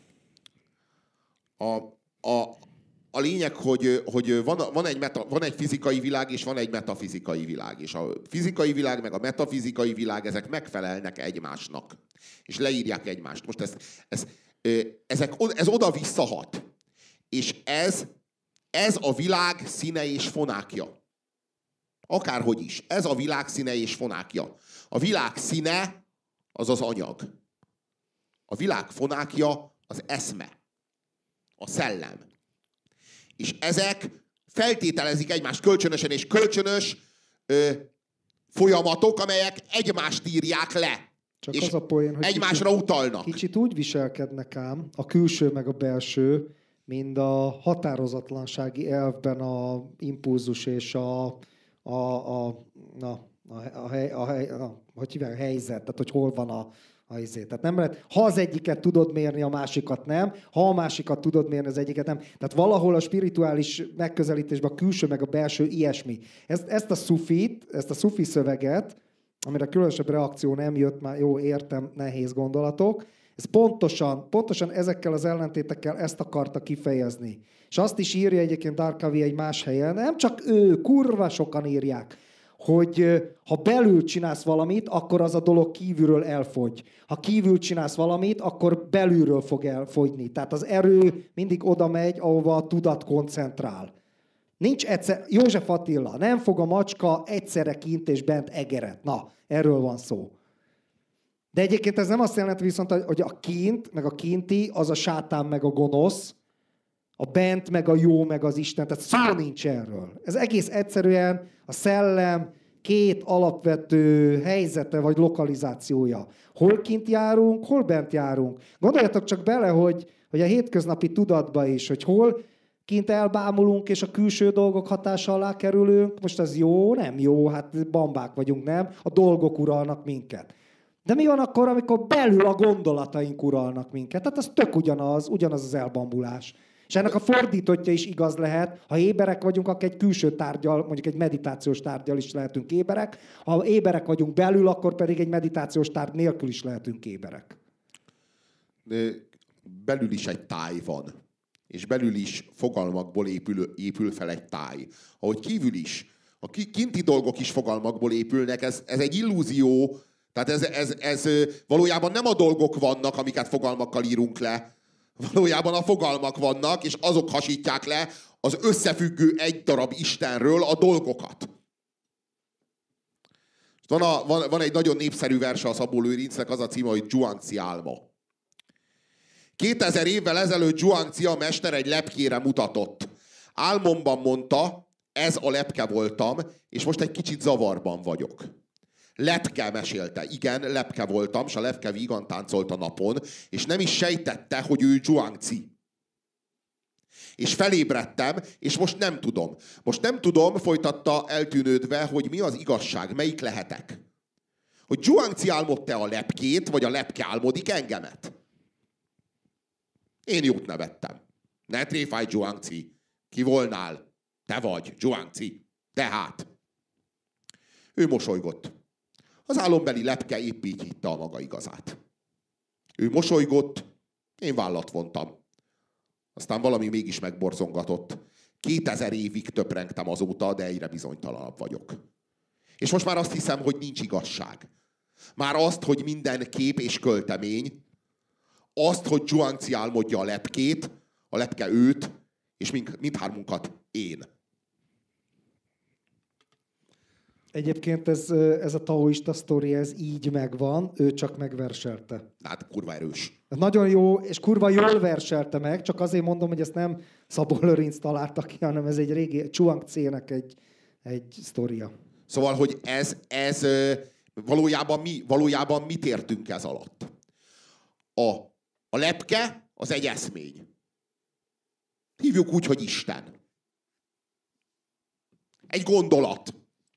a lényeg, hogy van egy fizikai világ, és van egy metafizikai világ. És a fizikai világ, meg a metafizikai világ, ezek megfelelnek egymásnak. És leírják egymást. Most ez oda visszahat. És ez a világ színe és fonákja. Akárhogy is. Ez a világ színe és fonákja. A világ színe az az anyag. A világ fonákja az eszme, a szellem. És ezek feltételezik egymást kölcsönösen, és kölcsönös folyamatok, amelyek egymást írják le. Csak és az a poén, hogy egymásra utalnak. Kicsit úgy viselkednek ám, a külső meg a belső, mint a határozatlansági elvben a impulzus és hogy hívják, a helyzet, tehát hogy hol van a helyzet. Tehát nem lehet, ha az egyiket tudod mérni, a másikat nem, ha a másikat tudod mérni, az egyiket nem. Tehát valahol a spirituális megközelítésben a külső meg a belső ilyesmi. Ezt a szufi szöveget, amire különösebb reakció nem jött, már jó, értem, nehéz gondolatok, ez pontosan ezekkel az ellentétekkel ezt akarta kifejezni. És azt is írja egyébként Darkavi egy más helyen, nem csak ő, kurva sokan írják, hogy ha belül csinálsz valamit, akkor az a dolog kívülről elfogy. Ha kívül csinálsz valamit, akkor belülről fog elfogyni. Tehát az erő mindig oda megy, ahova a tudat koncentrál. Nincs egyszer, József Attila, nem fog a macska egyszerre kint és bent egeret. Na, erről van szó. De egyébként ez nem azt jelenti viszont, hogy a kint, meg a kinti, az a sátán, meg a gonosz, a bent, meg a jó, meg az Isten. Tehát szó nincs erről. Ez egész egyszerűen a szellem két alapvető helyzete vagy lokalizációja. Hol kint járunk, hol bent járunk. Gondoljatok csak bele, hogy a hétköznapi tudatba is, hogy hol kint elbámulunk, és a külső dolgok hatása alá kerülünk. Most ez jó, nem jó, hát bambák vagyunk, nem? A dolgok uralnak minket. De mi van akkor, amikor belül a gondolataink uralnak minket? Tehát az tök ugyanaz az elbambulás. És ennek a fordítottja is igaz lehet, ha éberek vagyunk, akkor egy külső tárgyal, mondjuk egy meditációs tárgyal is lehetünk éberek. Ha éberek vagyunk belül, akkor pedig egy meditációs tárgy nélkül is lehetünk éberek. De belül is egy táj van. És belül is fogalmakból épül fel egy táj. Ahogy kívül is. A kinti dolgok is fogalmakból épülnek. Ez egy illúzió. Tehát ez valójában nem a dolgok vannak, amiket fogalmakkal írunk le. Valójában a fogalmak vannak, és azok hasítják le az összefüggő egy darab Istenről a dolgokat. Van egy nagyon népszerű verse a Szabó Lőrincnek, az a címe, hogy Zhuangzi álma. 2000 évvel ezelőtt Zhuangzi a mester egy lepkére mutatott. Álmomban mondta, ez a lepke voltam, és most egy kicsit zavarban vagyok. Lepke mesélte. Igen, lepke voltam, és a lepke vígan táncolt a napon, és nem is sejtette, hogy ő Zhuangzi. És felébredtem, és most nem tudom. Most nem tudom, folytatta eltűnődve, hogy mi az igazság, melyik lehetek. Hogy Zhuangzi álmodta a lepkét, vagy a lepke álmodik engemet. Én jót nevettem. Ne tréfálj, Zhuangzi. Ki volnál? Te vagy, Zhuangzi. Tehát. Ő mosolygott. Az álombeli lepke épp így hitte a maga igazát. Ő mosolygott, én vállat vontam. Aztán valami mégis megborzongatott. 2000 évig töprengtem azóta, de egyre bizonytalanabb vagyok. És most már azt hiszem, hogy nincs igazság. Már azt, hogy minden kép és költemény, azt, hogy Zhuangzi álmodja a lepkét, a lepke őt, és mindhármunkat én. Egyébként ez a taoista sztori, ez így megvan, ő csak megverselte. Hát kurva erős. Ez nagyon jó, és kurva jól verselte meg, csak azért mondom, hogy ezt nem Szabó Lőrinc találta ki, hanem ez egy régi Zhuangzi-nek egy sztoria. Szóval, hogy ez valójában mit értünk ez alatt? A lepke az egy eszmény. Hívjuk úgy, hogy Isten. Egy gondolat.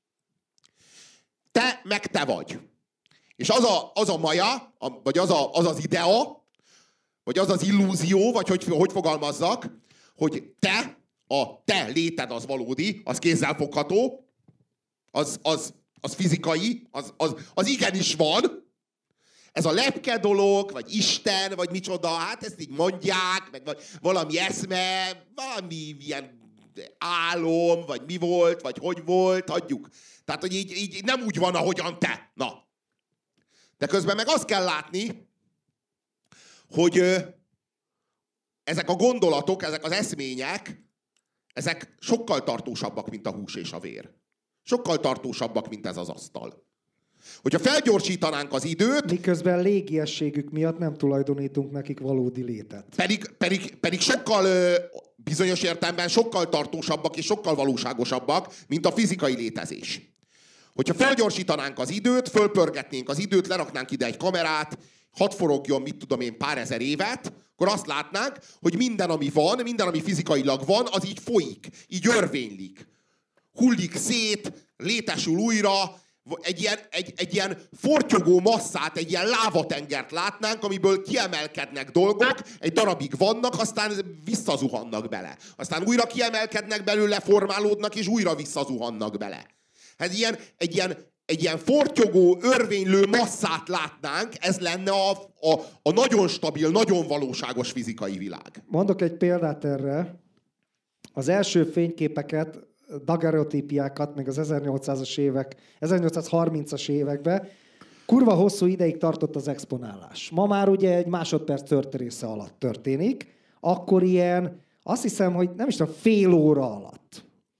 Te meg te vagy. És az a maja, vagy az az idea, vagy az az illúzió, vagy hogy fogalmazzak, hogy te léted az valódi, az kézzelfogható, az fizikai, az igenis van. Ez a lepke dolog, vagy Isten, vagy micsoda, hát ezt így mondják, meg valami eszme, valami ilyen álom, vagy mi volt, vagy hogy volt, hagyjuk. Tehát, hogy így nem úgy van, ahogyan te. Na. De közben meg azt kell látni, hogy ezek a gondolatok, ezek az eszmények, ezek sokkal tartósabbak, mint a hús és a vér. Sokkal tartósabbak, mint ez az asztal. Hogyha felgyorsítanánk az időt... Miközben légiességük miatt nem tulajdonítunk nekik valódi létet. Pedig sokkal, bizonyos értelemben sokkal tartósabbak és sokkal valóságosabbak, mint a fizikai létezés. Hogyha felgyorsítanánk az időt, fölpörgetnénk az időt, leraknánk ide egy kamerát, hadd forogjon, mit tudom én, pár ezer évet, akkor azt látnánk, hogy minden, ami van, minden, ami fizikailag van, az így folyik, így örvénylik. Hullik szét, létesül újra, egy ilyen fortyogó masszát, egy ilyen lávatengert látnánk, amiből kiemelkednek dolgok, egy darabig vannak, aztán visszazuhannak bele. Aztán újra kiemelkednek belőle, formálódnak, és újra visszazuhannak bele. Hát egy ilyen fortyogó, örvénylő masszát látnánk, ez lenne a nagyon stabil, nagyon valóságos fizikai világ. Mondok egy példát erre. Az első fényképeket, daguerreotípiákat még az 1830-as években kurva hosszú ideig tartott az exponálás. Ma már ugye egy másodperc történésze alatt történik, akkor ilyen, azt hiszem, hogy nem is tudom, fél óra alatt.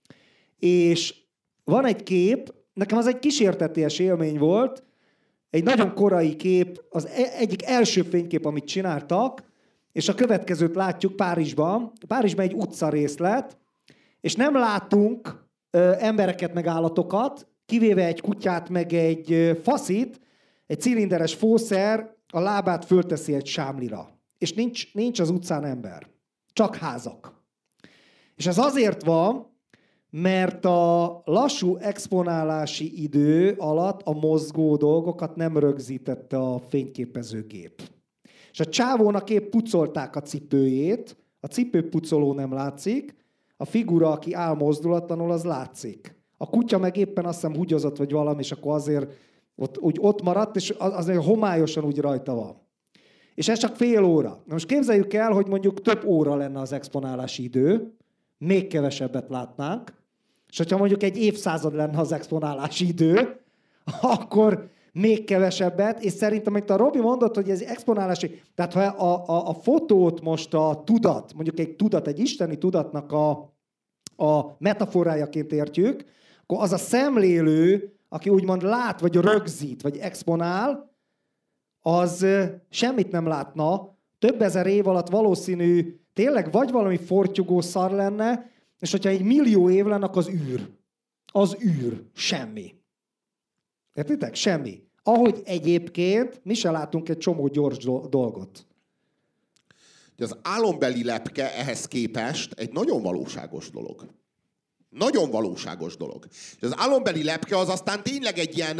És van egy kép, nekem az egy kísérteties élmény volt, egy nagyon korai kép, az egyik első fénykép, amit csináltak, és a következőt látjuk Párizsban. Párizsban egy utcarészlet, és nem látunk embereket meg állatokat, kivéve egy kutyát meg egy faszit, egy cilinderes fószer a lábát fölteszi egy sámlira. És nincs az utcán ember. Csak házak. És ez azért van, mert a lassú exponálási idő alatt a mozgó dolgokat nem rögzítette a fényképezőgép. És a csávónak épp pucolták a cipőjét, a cipőpucoló nem látszik, a figura, aki áll mozdulatlanul, az látszik. A kutya meg éppen azt hiszem húgyozott, vagy valami, és akkor azért ott maradt, és azért homályosan úgy rajta van. És ez csak fél óra. Na most képzeljük el, hogy mondjuk több óra lenne az exponálási idő, még kevesebbet látnánk, és hogyha mondjuk egy évszázad lenne az exponálási idő, akkor még kevesebbet, és szerintem, amit a Robi mondott, hogy ez exponálási, tehát ha a fotót most a tudat, mondjuk egy tudat, egy isteni tudatnak a metaforájaként értjük, akkor az a szemlélő, aki úgymond lát, vagy rögzít, vagy exponál, az semmit nem látna, több ezer év alatt valószínű tényleg vagy valami fortyogó szar lenne, és hogyha egy millió év lenne, akkor az űr. Az űr. Semmi. Értitek? Semmi. Ahogy egyébként mi se látunk egy csomó gyors dolgot. Az álombeli lepke ehhez képest egy nagyon valóságos dolog. Nagyon valóságos dolog. Az álombeli lepke az aztán tényleg egy ilyen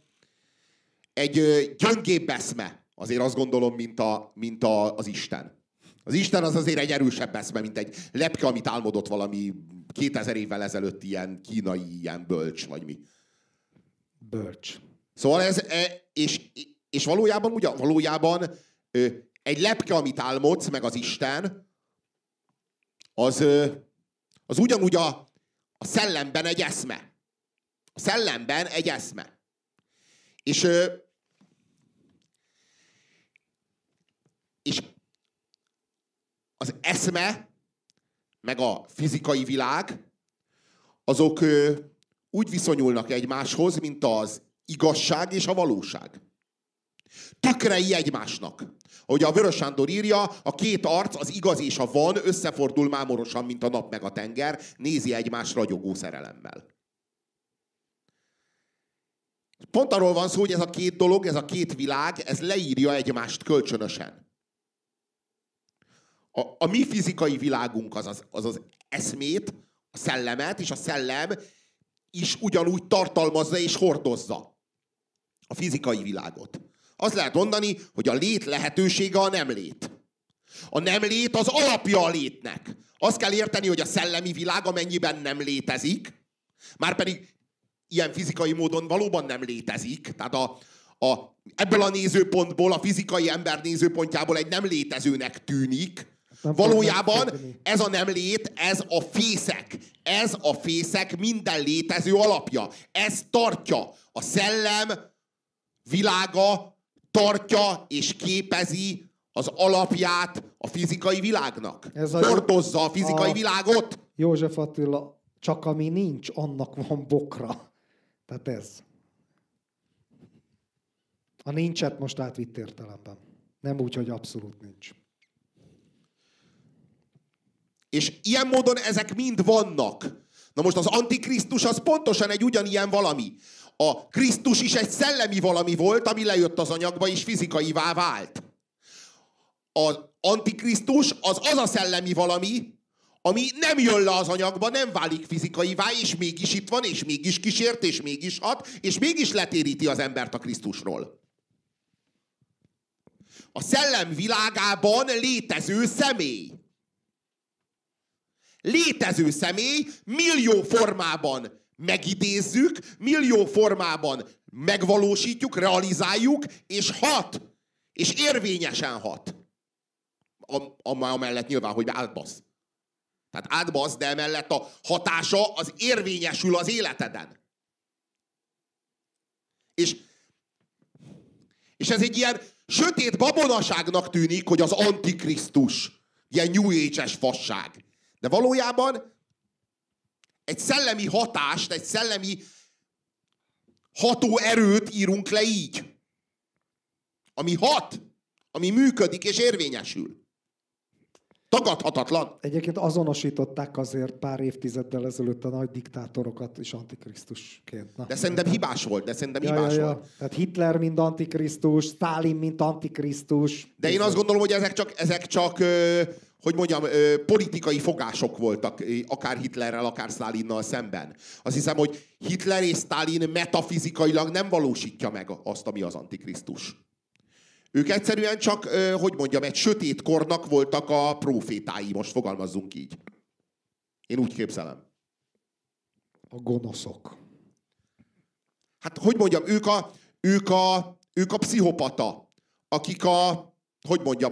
egy gyöngébb eszme. Azért azt gondolom, mint az Isten. Az Isten az azért egy erősebb eszme, mint egy lepke, amit álmodott valami 2000 évvel ezelőtt ilyen kínai, ilyen bölcs, vagy mi. Bölcs. Szóval és valójában egy lepke, amit álmodsz, meg az Isten, az ugyanúgy a szellemben egy eszme. A szellemben egy eszme. És az eszme, meg a fizikai világ, azok úgy viszonyulnak egymáshoz, mint az igazság és a valóság. Tükrei egymásnak. Ahogy a Vörös Sándor írja, a két arc, az igaz és a van összefordul mámorosan, mint a nap meg a tenger, nézi egymást ragyogó szerelemmel. Pont arról van szó, hogy ez a két dolog, ez a két világ, ez leírja egymást kölcsönösen. A mi fizikai világunk az eszmét, a szellemet, és a szellem is ugyanúgy tartalmazza és hordozza a fizikai világot. Azt lehet mondani, hogy a lét lehetősége a nem lét. A nem lét az alapja a létnek. Azt kell érteni, hogy a szellemi világ amennyiben nem létezik, márpedig ilyen fizikai módon valóban nem létezik, tehát ebből a nézőpontból, a fizikai ember nézőpontjából egy nem létezőnek tűnik. Valójában ez a nem lét, ez a fészek. Ez a fészek minden létező alapja. Ez tartja. A szellem világa tartja és képezi az alapját a fizikai világnak. Hordozza a fizikai világot. József Attila, csak ami nincs, annak van bokra. Tehát ez. A nincset most átvitt értelemben. Nem úgy, hogy abszolút nincs. És ilyen módon ezek mind vannak. Na most az Antikrisztus az pontosan egy ugyanilyen valami. A Krisztus is egy szellemi valami volt, ami lejött az anyagba és fizikaivá vált. Az Antikrisztus az a szellemi valami, ami nem jön le az anyagba, nem válik fizikaivá, és mégis itt van, és mégis kísért, és mégis hat, és mégis letéríti az embert a Krisztusról. A szellem világában létező személy. Létező személy, millió formában megidézzük, millió formában megvalósítjuk, realizáljuk, és hat. És érvényesen hat. Amellett nyilván, hogy átbasz. Tehát átbasz, de emellett a hatása az érvényesül az életeden. És ez egy ilyen sötét babonaságnak tűnik, hogy az Antikrisztus. Ilyen New Age-es fasság. De valójában egy szellemi hatást, egy szellemi hatóerőt írunk le így. Ami hat, ami működik és érvényesül. Tagadhatatlan. Egyébként azonosították azért pár évtizeddel ezelőtt a nagy diktátorokat is antikrisztusként. De szerintem hibás volt. Volt. Tehát Hitler mint antikrisztus, Sztálin mint antikrisztus. De én azt gondolom, hogy ezek csak hogy mondjam, politikai fogások voltak, akár Hitlerrel, akár Sztálinnal szemben. Azt hiszem, hogy Hitler és Sztálin metafizikailag nem valósítja meg azt, ami az antikrisztus. Ők egyszerűen csak, hogy mondjam, egy sötét kornak voltak a prófétái, most fogalmazzunk így. Én úgy képzelem. A gonoszok. Hát, hogy mondjam, ők a pszichopata, akik hogy mondjam,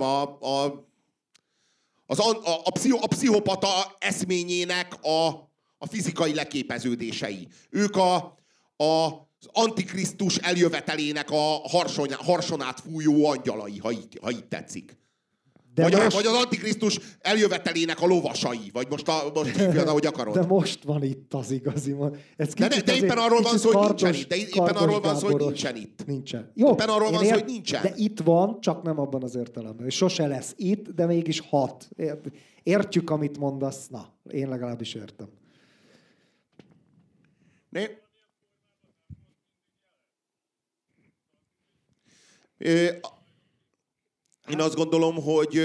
a pszichopata eszményének a fizikai leképeződései. Ők az antikrisztus eljövetelének a harsonát fújó angyalai, ha így tetszik. Vagy az antikrisztus eljövetelének a lovasai. Vagy most így, ahogy akarod. De most van itt az igazi. De éppen arról van szó, hogy nincsen itt. Éppen arról van szó, hogy nincsen itt. Nincsen. Jó, éppen arról van szó, hogy nincsen. De itt van, csak nem abban az értelemben. És sose lesz itt, de mégis hat. Értjük, amit mondasz. Na, én legalábbis értem. Én azt gondolom, hogy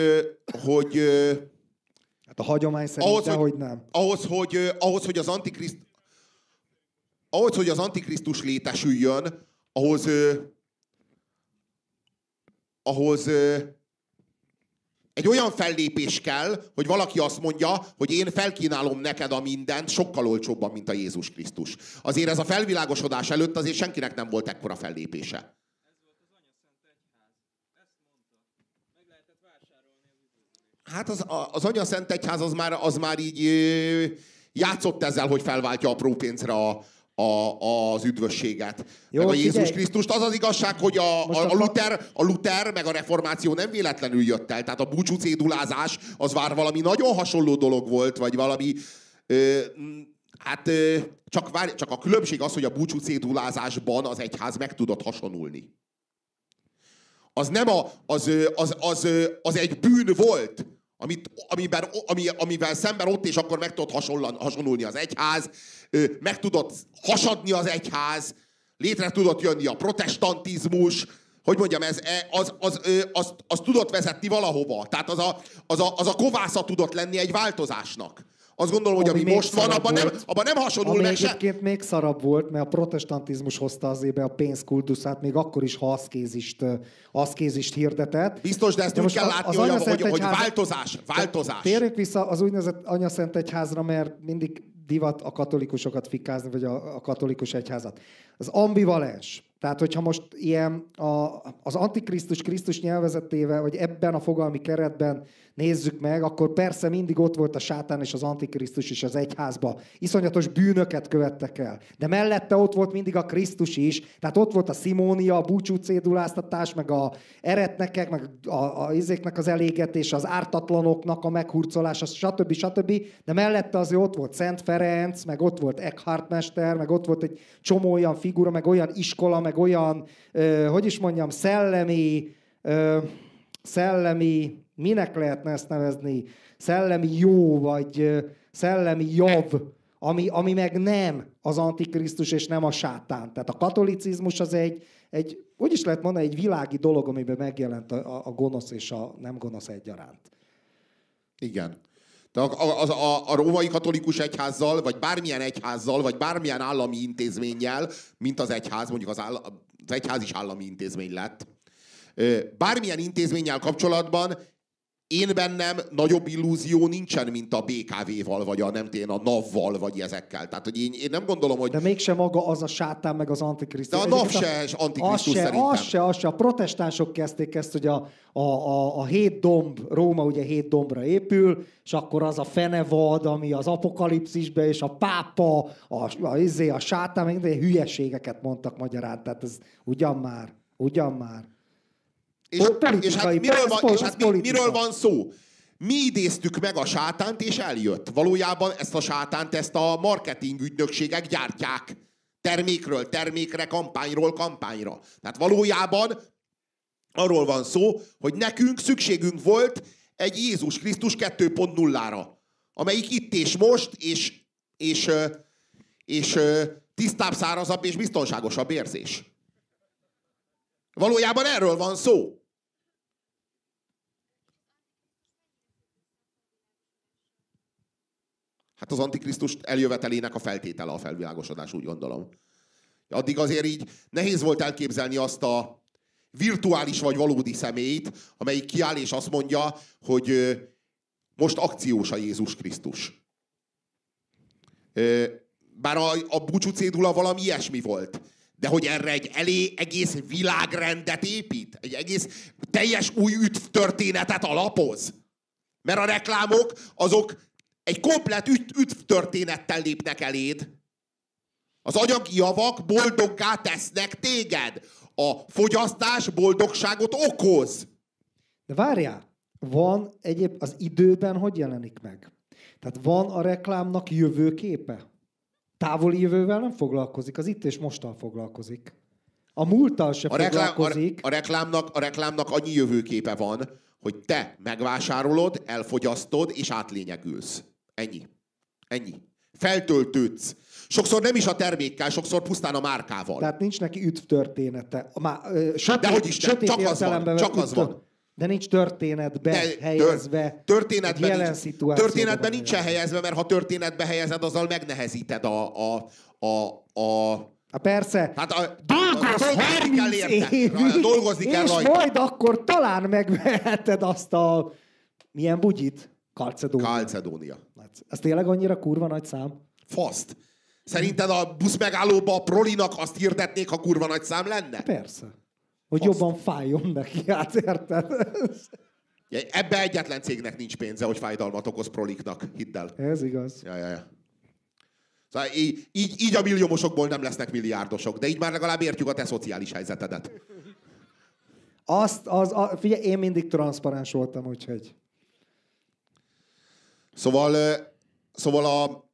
hát a hagyomány szerint hogy nem. Ahhoz, hogy az antikrisztus létesüljön, ahhoz egy olyan fellépés kell, hogy valaki azt mondja, hogy én felkínálom neked a mindent sokkal olcsóbban, mint a Jézus Krisztus. Azért ez a felvilágosodás előtt azért senkinek nem volt ekkora fellépése. Hát az Anya Szent Egyház az már így játszott ezzel, hogy felváltja a própénzre az üdvösséget. Jó, meg a Jézus Krisztust. Az az igazság, hogy a Luther meg a reformáció nem véletlenül jött el. Tehát a búcsúcédulázás az már valami nagyon hasonló dolog volt, vagy valami... csak a különbség az, hogy a búcsúcédulázásban az egyház meg tudott hasonulni. Az nem az egy bűn volt, amivel szemben ott és akkor meg tudott hasonlulni az egyház, meg tudott hasadni az egyház, létre tudott jönni a protestantizmus, hogy mondjam, az tudott vezetni valahova. Tehát az a kovásza tudott lenni egy változásnak. Azt gondolom, hogy ami most van, abban nem hasonlul meg se. Egyébként még szarabb volt, mert a protestantizmus hozta azért be a pénzkultuszát, még akkor is, ha aszkézist hirdetett. Biztos, de ezt úgy kell látni, hogy változás. Térjünk vissza az úgynevezett Anya Szent Egyházra, mert mindig divat a katolikusokat fikázni, vagy a katolikus egyházat. Az ambivalens. Tehát, hogyha most ilyen az antikrisztus Krisztus nyelvezetével, vagy ebben a fogalmi keretben nézzük meg, akkor persze mindig ott volt a sátán és az antikrisztus is az egyházban. Iszonyatos bűnöket követtek el. De mellette ott volt mindig a Krisztus is. Tehát ott volt a szimónia, a búcsúcéduláztatás, meg a eretnekek, meg a izéknek az elégetés, az ártatlanoknak a meghurcolása, stb. De mellette azért ott volt Szent Ferenc, meg ott volt Eckhart mester, meg ott volt egy csomó olyan figura, meg olyan iskola, meg olyan, hogy is mondjam, szellemi, minek lehetne ezt nevezni, szellemi jó, vagy szellemi jav, ami meg nem az antikrisztus, és nem a sátán. Tehát a katolicizmus az egy úgy is lehet mondani, egy világi dolog, amiben megjelent a gonosz és a nem gonosz egyaránt. Igen. A római katolikus egyházzal, vagy bármilyen egyházzal, vagy bármilyen állami intézménnyel, mint az egyház, mondjuk az egyház is állami intézmény lett, bármilyen intézménnyel kapcsolatban én bennem nagyobb illúzió nincsen, mint a BKV-val, vagy a NAV-val, vagy ezekkel. Tehát, hogy én nem gondolom, hogy... De mégsem maga az a sátán, meg az antikrisztus. De a NAV se antikrisztus szerintem. Az se. A protestánsok kezdték ezt, hogy a 7 domb, Róma ugye 7 dombra épül, és akkor az a fenevad, ami az apokalipszisben, és a pápa, a sátán, meg hülyeségeket mondtak magyarán. Tehát ez ugyan már. És miről van szó? Mi idéztünk meg a sátánt, és eljött. Valójában ezt a sátánt, ezt a marketing ügynökségek gyártják. Termékről termékre, kampányról kampányra. Tehát valójában arról van szó, hogy nekünk szükségünk volt egy Jézus Krisztus 2.0-ra, amelyik itt és most, és tisztább, szárazabb és biztonságosabb érzés. Valójában erről van szó. Hát az Antikrisztus eljövetelének a feltétele a felvilágosodás, úgy gondolom. Addig azért így nehéz volt elképzelni azt a virtuális vagy valódi személyt, amelyik kiáll és azt mondja, hogy most akciós a Jézus Krisztus. Bár a búcsú cédula valami ilyesmi volt. De hogy erre egy egész világrendet épít? Egy egész teljes új történetet alapoz? Mert a reklámok azok egy komplett történettel lépnek eléd. Az anyagi javak boldoggá tesznek téged. A fogyasztás boldogságot okoz. De várjál, van az időben hogy jelenik meg? Tehát van a reklámnak jövőképe? Távoli jövővel nem foglalkozik, az itt és mostal foglalkozik. A múlttal se foglalkozik. A reklámnak annyi jövőképe van, hogy te megvásárolod, elfogyasztod és átlényegülsz. Ennyi. Feltöltődsz. Sokszor nem is a termékkel, sokszor pusztán a márkával. Tehát nincs neki üdvtörténete. Dehogy is, csak az van. De nincs történetbe helyezve. Történetben nincsen helyezve, mert ha történetbe helyezed, azzal megnehezíted persze. Hát dolgozni kell rajta. És majd akkor talán megveheted azt a... Milyen bugyit? Kalcedónia. Ez tényleg annyira kurva nagy szám? Faszt. Szerinted a buszmegállóba a prolinak azt hirdetnék, ha kurva nagy szám lenne? Persze. Hogy jobban fájjon neki, hát érted? Ebbe egyetlen cégnek nincs pénze, hogy fájdalmat okoz proliknak, hidd el. Ez igaz. Ja. Szóval így a milliómosokból nem lesznek milliárdosok, de így már legalább értjük a te szociális helyzetedet. Figyelj, én mindig transzparens voltam, úgyhogy... Szóval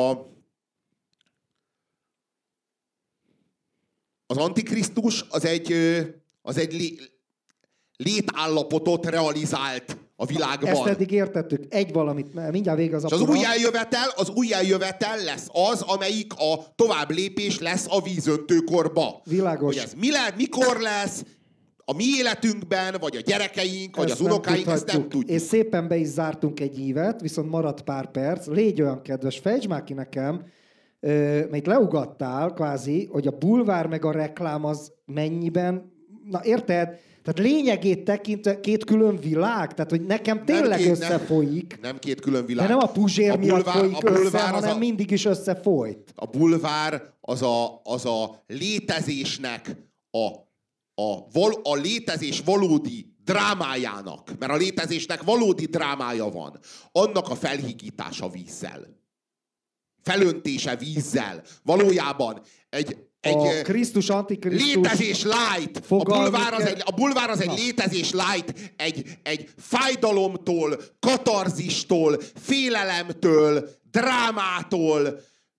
az Antikrisztus az egy létállapotot realizált a világban. Ezt eddig értettük. Egy valamit, mindjárt vége az apura. Az új eljövetel lesz az, amelyik a tovább lépés lesz a vízöntőkorba. Világos. Hogy ez mikor lesz, a mi életünkben, vagy a gyerekeink, vagy az unokáink, ezt nem tudjuk. És szépen be is zártunk egy ívet, viszont maradt pár perc. Légy olyan kedves, fejtsd már ki nekem, mert leugattál kvázi, hogy a bulvár meg a reklám az mennyiben... Na érted? Tehát lényegét tekintve két külön világ? Tehát, hogy nekem tényleg összefolyik. Nem két külön világ. De nem a Puzsér miatt folyik össze, hanem mindig is összefolyt. A bulvár az a létezésnek a létezés valódi drámájának, mert a létezésnek valódi drámája van, annak a felhigítása vízzel. Felöntése vízzel. Valójában egy Krisztus, Antikrisztus létezés light. A bulvár az egy létezés light. Egy fájdalomtól, katarzistól, félelemtől, drámától,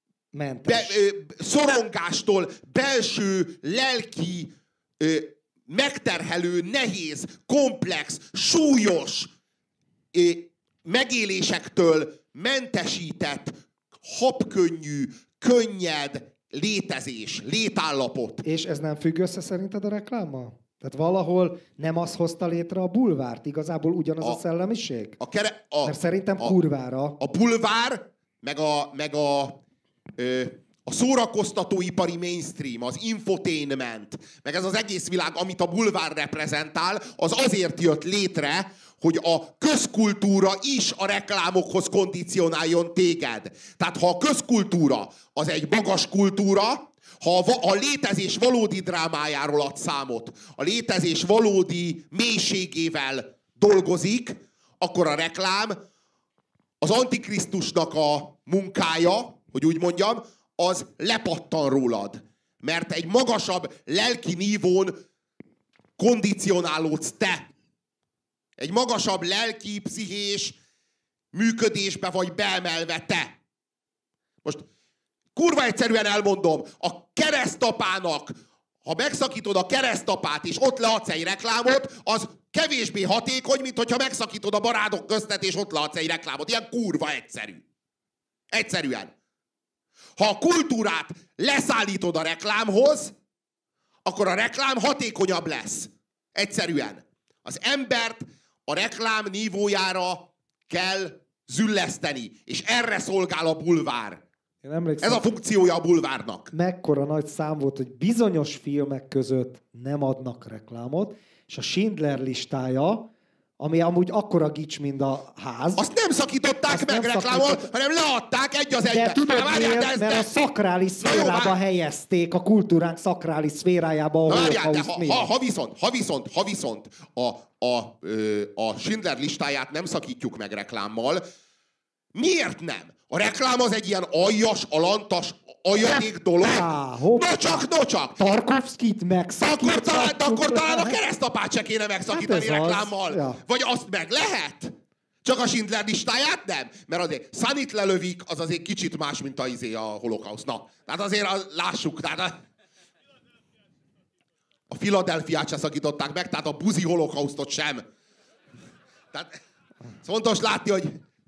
szorongástól, belső, lelki, megterhelő, nehéz, komplex, súlyos megélésektől mentesített, habkönnyű, könnyed létezés, létállapot. És ez nem függ össze szerinted a reklámmal? Tehát valahol nem az hozta létre a bulvárt, igazából ugyanaz a szellemiség? Mert szerintem kurvára. A bulvár, meg a szórakoztatóipari mainstream, az infotainment, meg ez az egész világ, amit a bulvár reprezentál, az azért jött létre, hogy a közkultúra is a reklámokhoz kondicionáljon téged. Tehát ha a közkultúra az egy magas kultúra, ha a létezés valódi drámájáról ad számot, a létezés valódi mélységével dolgozik, akkor a reklám az Antikrisztusnak a munkája, hogy úgy mondjam, az lepattan rólad. Mert egy magasabb lelki nívón kondicionálódsz te. Egy magasabb lelki, pszichés működésbe vagy beemelve te. Most kurva egyszerűen elmondom, a keresztapának, ha megszakítod a keresztapát és ott leadsz egy reklámot, az kevésbé hatékony, mint hogyha megszakítod a barátok köztet és ott leadsz egy reklámot. Ilyen kurva egyszerű. Egyszerűen. Ha a kultúrát leszállítod a reklámhoz, akkor a reklám hatékonyabb lesz. Egyszerűen. Az embert a reklám nívójára kell zülleszteni, és erre szolgál a bulvár. Ez a funkciója a bulvárnak. Mekkora nagy szám volt, hogy bizonyos filmek között nem adnak reklámot, és a Schindler listája, ami amúgy akkora gics, mint a ház. Azt nem szakították meg reklámot, hanem leadták egy az egybe. De tudod miért? Mert a szakrális szférába helyezték, a kultúránk szakrális szférájába a holokauszt miatt. Ha viszont a Schindler listáját nem szakítjuk meg reklámmal, miért nem? A reklám az egy ilyen aljas, alantas, aljadék dolog. No csak! Tarkovszkit megszakítottuk. Akkor talán a keresztapát se kéne megszakítani reklámmal. Ja. Vagy azt meg lehet? Csak a Schindler listáját nem? Mert azért Sunnyt lelövik, az azért kicsit más, mint a holokauszt. Na, tehát azért lássuk. Tehát a Philadelphiát se szakították meg, tehát a buzi holokausztot sem. Tehát fontos látni, hogy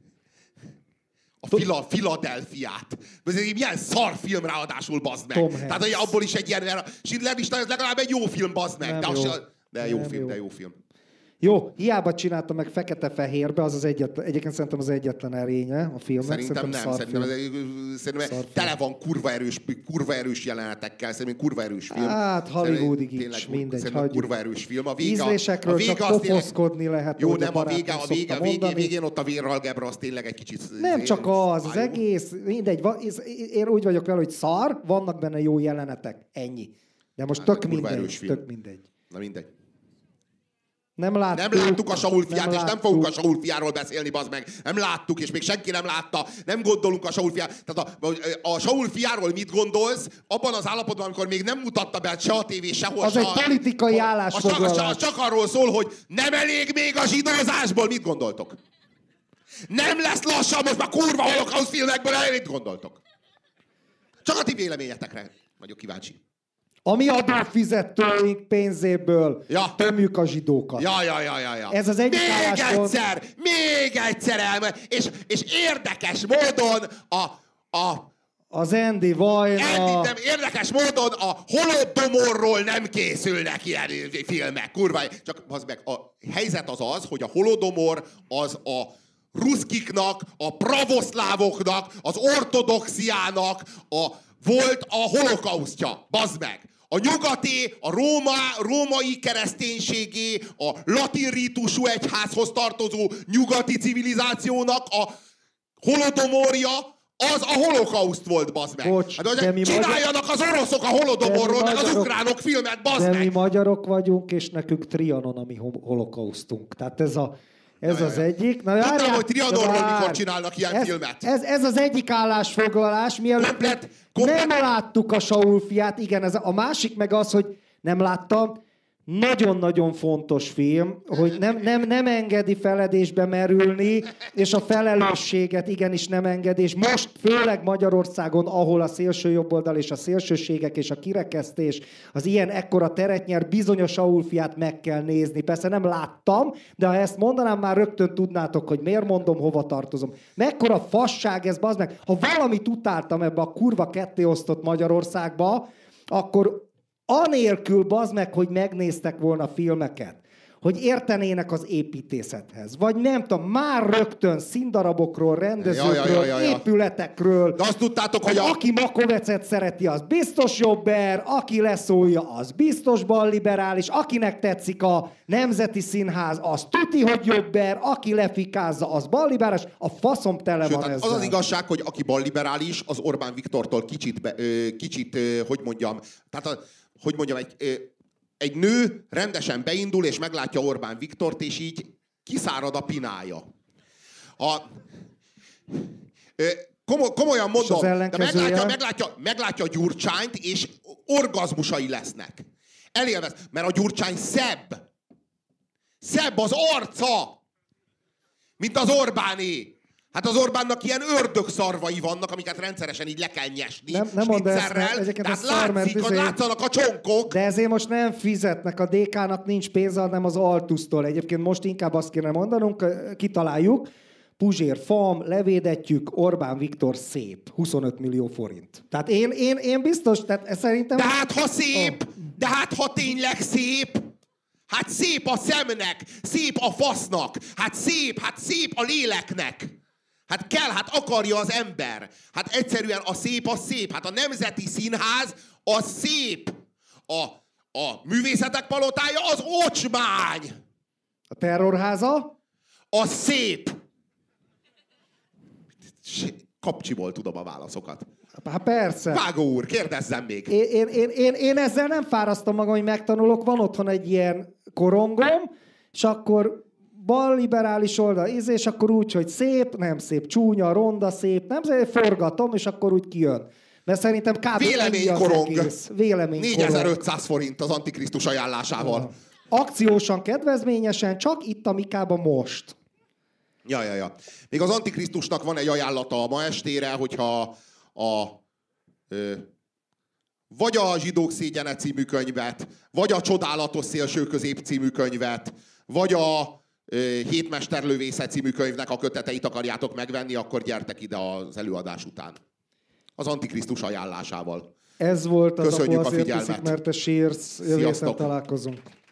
a Philadelphiát. Ez egy milyen szar film ráadásul, bazd meg. Tehát hogy abból is egy ilyen, mert a Schindler lista, ez legalább egy jó film, bazd meg. De jó film. Jó, hiába csinálta meg fekete-fehérbe, az egyébként szerintem az egyetlen erénye a filmnek. Szerintem nem. Szerintem tele van kurva erős jelenetekkel. Szerintem kurva erős film. Hát Hollywoodig is, mindegy. Szerintem kurva erős film. Ízlésekről csak pofoszkodni lehet. Jó, nem, a végén ott a vérralgebra az tényleg egy kicsit... Nem csak az egész, mindegy. Én úgy vagyok vele, hogy szar, vannak benne jó jelenetek. Ennyi. De most tök mindegy. Na mindegy. Nem láttuk a Saul fiát, és nem fogunk a Saul fiáról beszélni, bazd meg. Nem láttuk, és még senki nem látta. Nem gondolunk a Saul fiáról. Tehát a Saul fiáról mit gondolsz? Abban az állapotban, amikor még nem mutatta be se a tévé, sehol. Az egy politikai állásfoglalás. Csak arról szól, hogy nem elég még a zsidózásból. Mit gondoltok? Nem lesz lassan most már kurva holokauszt filmekből, mit gondoltok? Csak a ti véleményetekre vagyok kíváncsi. A mi adófizetőink pénzéből tömjük a zsidókat. Ja. Ez az egyik álláspont. Még egyszer és érdekes módon az Andy Vajna... Érdekes módon a Holodomorról nem készülnek ilyen filmek. Kurva, csak az meg a helyzet az, hogy a Holodomor az a ruszkiknak, a pravoszlávoknak, az ortodoxiának volt a holokausztja. Bazd meg! A nyugati, a római kereszténységé, a latin rítusú egyházhoz tartozó nyugati civilizációnak a holodomorja az a holokauszt volt, bazd meg. Bocs, csináljanak az oroszok a holodomorról, meg az ukránok filmet, bazd meg. De mi magyarok vagyunk, és nekünk Trianon a mi holokausztunk. Tehát ez az egyik. Na, tudtam, hogy Trianonról mikor csinálnak ilyen filmet. Ez az egyik állásfoglalás, mielőtt nem láttuk a Saul fiát. Igen, a másik meg az, hogy nem láttam. Nagyon-nagyon fontos film, hogy nem engedi feledésbe merülni, és a felelősséget igenis nem engedi, és most főleg Magyarországon, ahol a szélső jobboldal és a szélsőségek és a kirekesztés az ilyen ekkora teret nyer, bizonyos Saul fiát meg kell nézni. Persze nem láttam, de ha ezt mondanám, már rögtön tudnátok, hogy miért mondom, hova tartozom. Mekkora fasság ez, bazd meg. Ha valamit utáltam ebbe a kurva kettéosztott Magyarországba, akkor Anélkül, bazd meg, hogy megnéztek volna filmeket, hogy értenének az építészethez. Vagy nem tudom, már rögtön színdarabokról, rendezőkről, épületekről. De azt tudtátok, hogy aki Makovecet szereti, az biztos jobber, aki leszólja, az biztos balliberális, akinek tetszik a Nemzeti Színház, az tuti, hogy jobber, aki lefikázza, az balliberális, a faszom tele van ezzel. Az az igazság, hogy aki balliberális, az Orbán Viktortól kicsit hogy mondjam, tehát hogy mondjam, egy nő rendesen beindul, és meglátja Orbán Viktort, és így kiszárad a pinája. Komolyan mondom, de meglátja Gyurcsányt, és orgazmusai lesznek. Elélvez, mert a Gyurcsány szebb. Szebb az arca, mint az Orbáné. Hát az Orbánnak ilyen ördögszarvai vannak, amiket rendszeresen így le kell nyesni. Nem mondd ezt, tehát látszanak a csonkok. De ezért most nem fizetnek, a DK-nak nincs pénze, hanem az Altusztól. Egyébként most inkább azt kéne mondanunk, kitaláljuk, Puzsér fam, levédetjük, Orbán Viktor szép. 25 millió forint. Tehát én biztos, tehát szerintem... De hát ha szép, de hát ha tényleg szép, hát szép a szemnek, szép a fasznak, hát szép a léleknek. Hát kell, hát akarja az ember. Hát egyszerűen a szép az szép. Hát a Nemzeti Színház az szép. A Művészetek Palotája az ocsmány. A Terrorháza? Az szép. Kapcsiból tudom a válaszokat. Hát persze. Vágó úr, kérdezzem még. Én ezzel nem fárasztom magam, hogy megtanulok. Van otthon egy ilyen korongom, és akkor balliberális oldal, és akkor úgy, hogy szép, nem szép, csúnya, ronda, szép, nem szép, forgatom, és akkor úgy kijön. Mert szerintem kb. Véleménykorong. 4500 forint az Antikrisztus ajánlásával. Akciósan, kedvezményesen, csak itt a Mikában most. Ja. Még az Antikrisztusnak van egy ajánlata ma estére, hogyha vagy a Zsidók szégyene című könyvet, vagy a Csodálatos szélsőközép című könyvet, vagy a Hétmesterlövésze című könyvnek a köteteit akarjátok megvenni, akkor gyertek ide az előadás után. Az Antikrisztus ajánlásával. Ez volt az, köszönjük a figyelmet. Hiszik, mert te sírsz. Jövő héten találkozunk.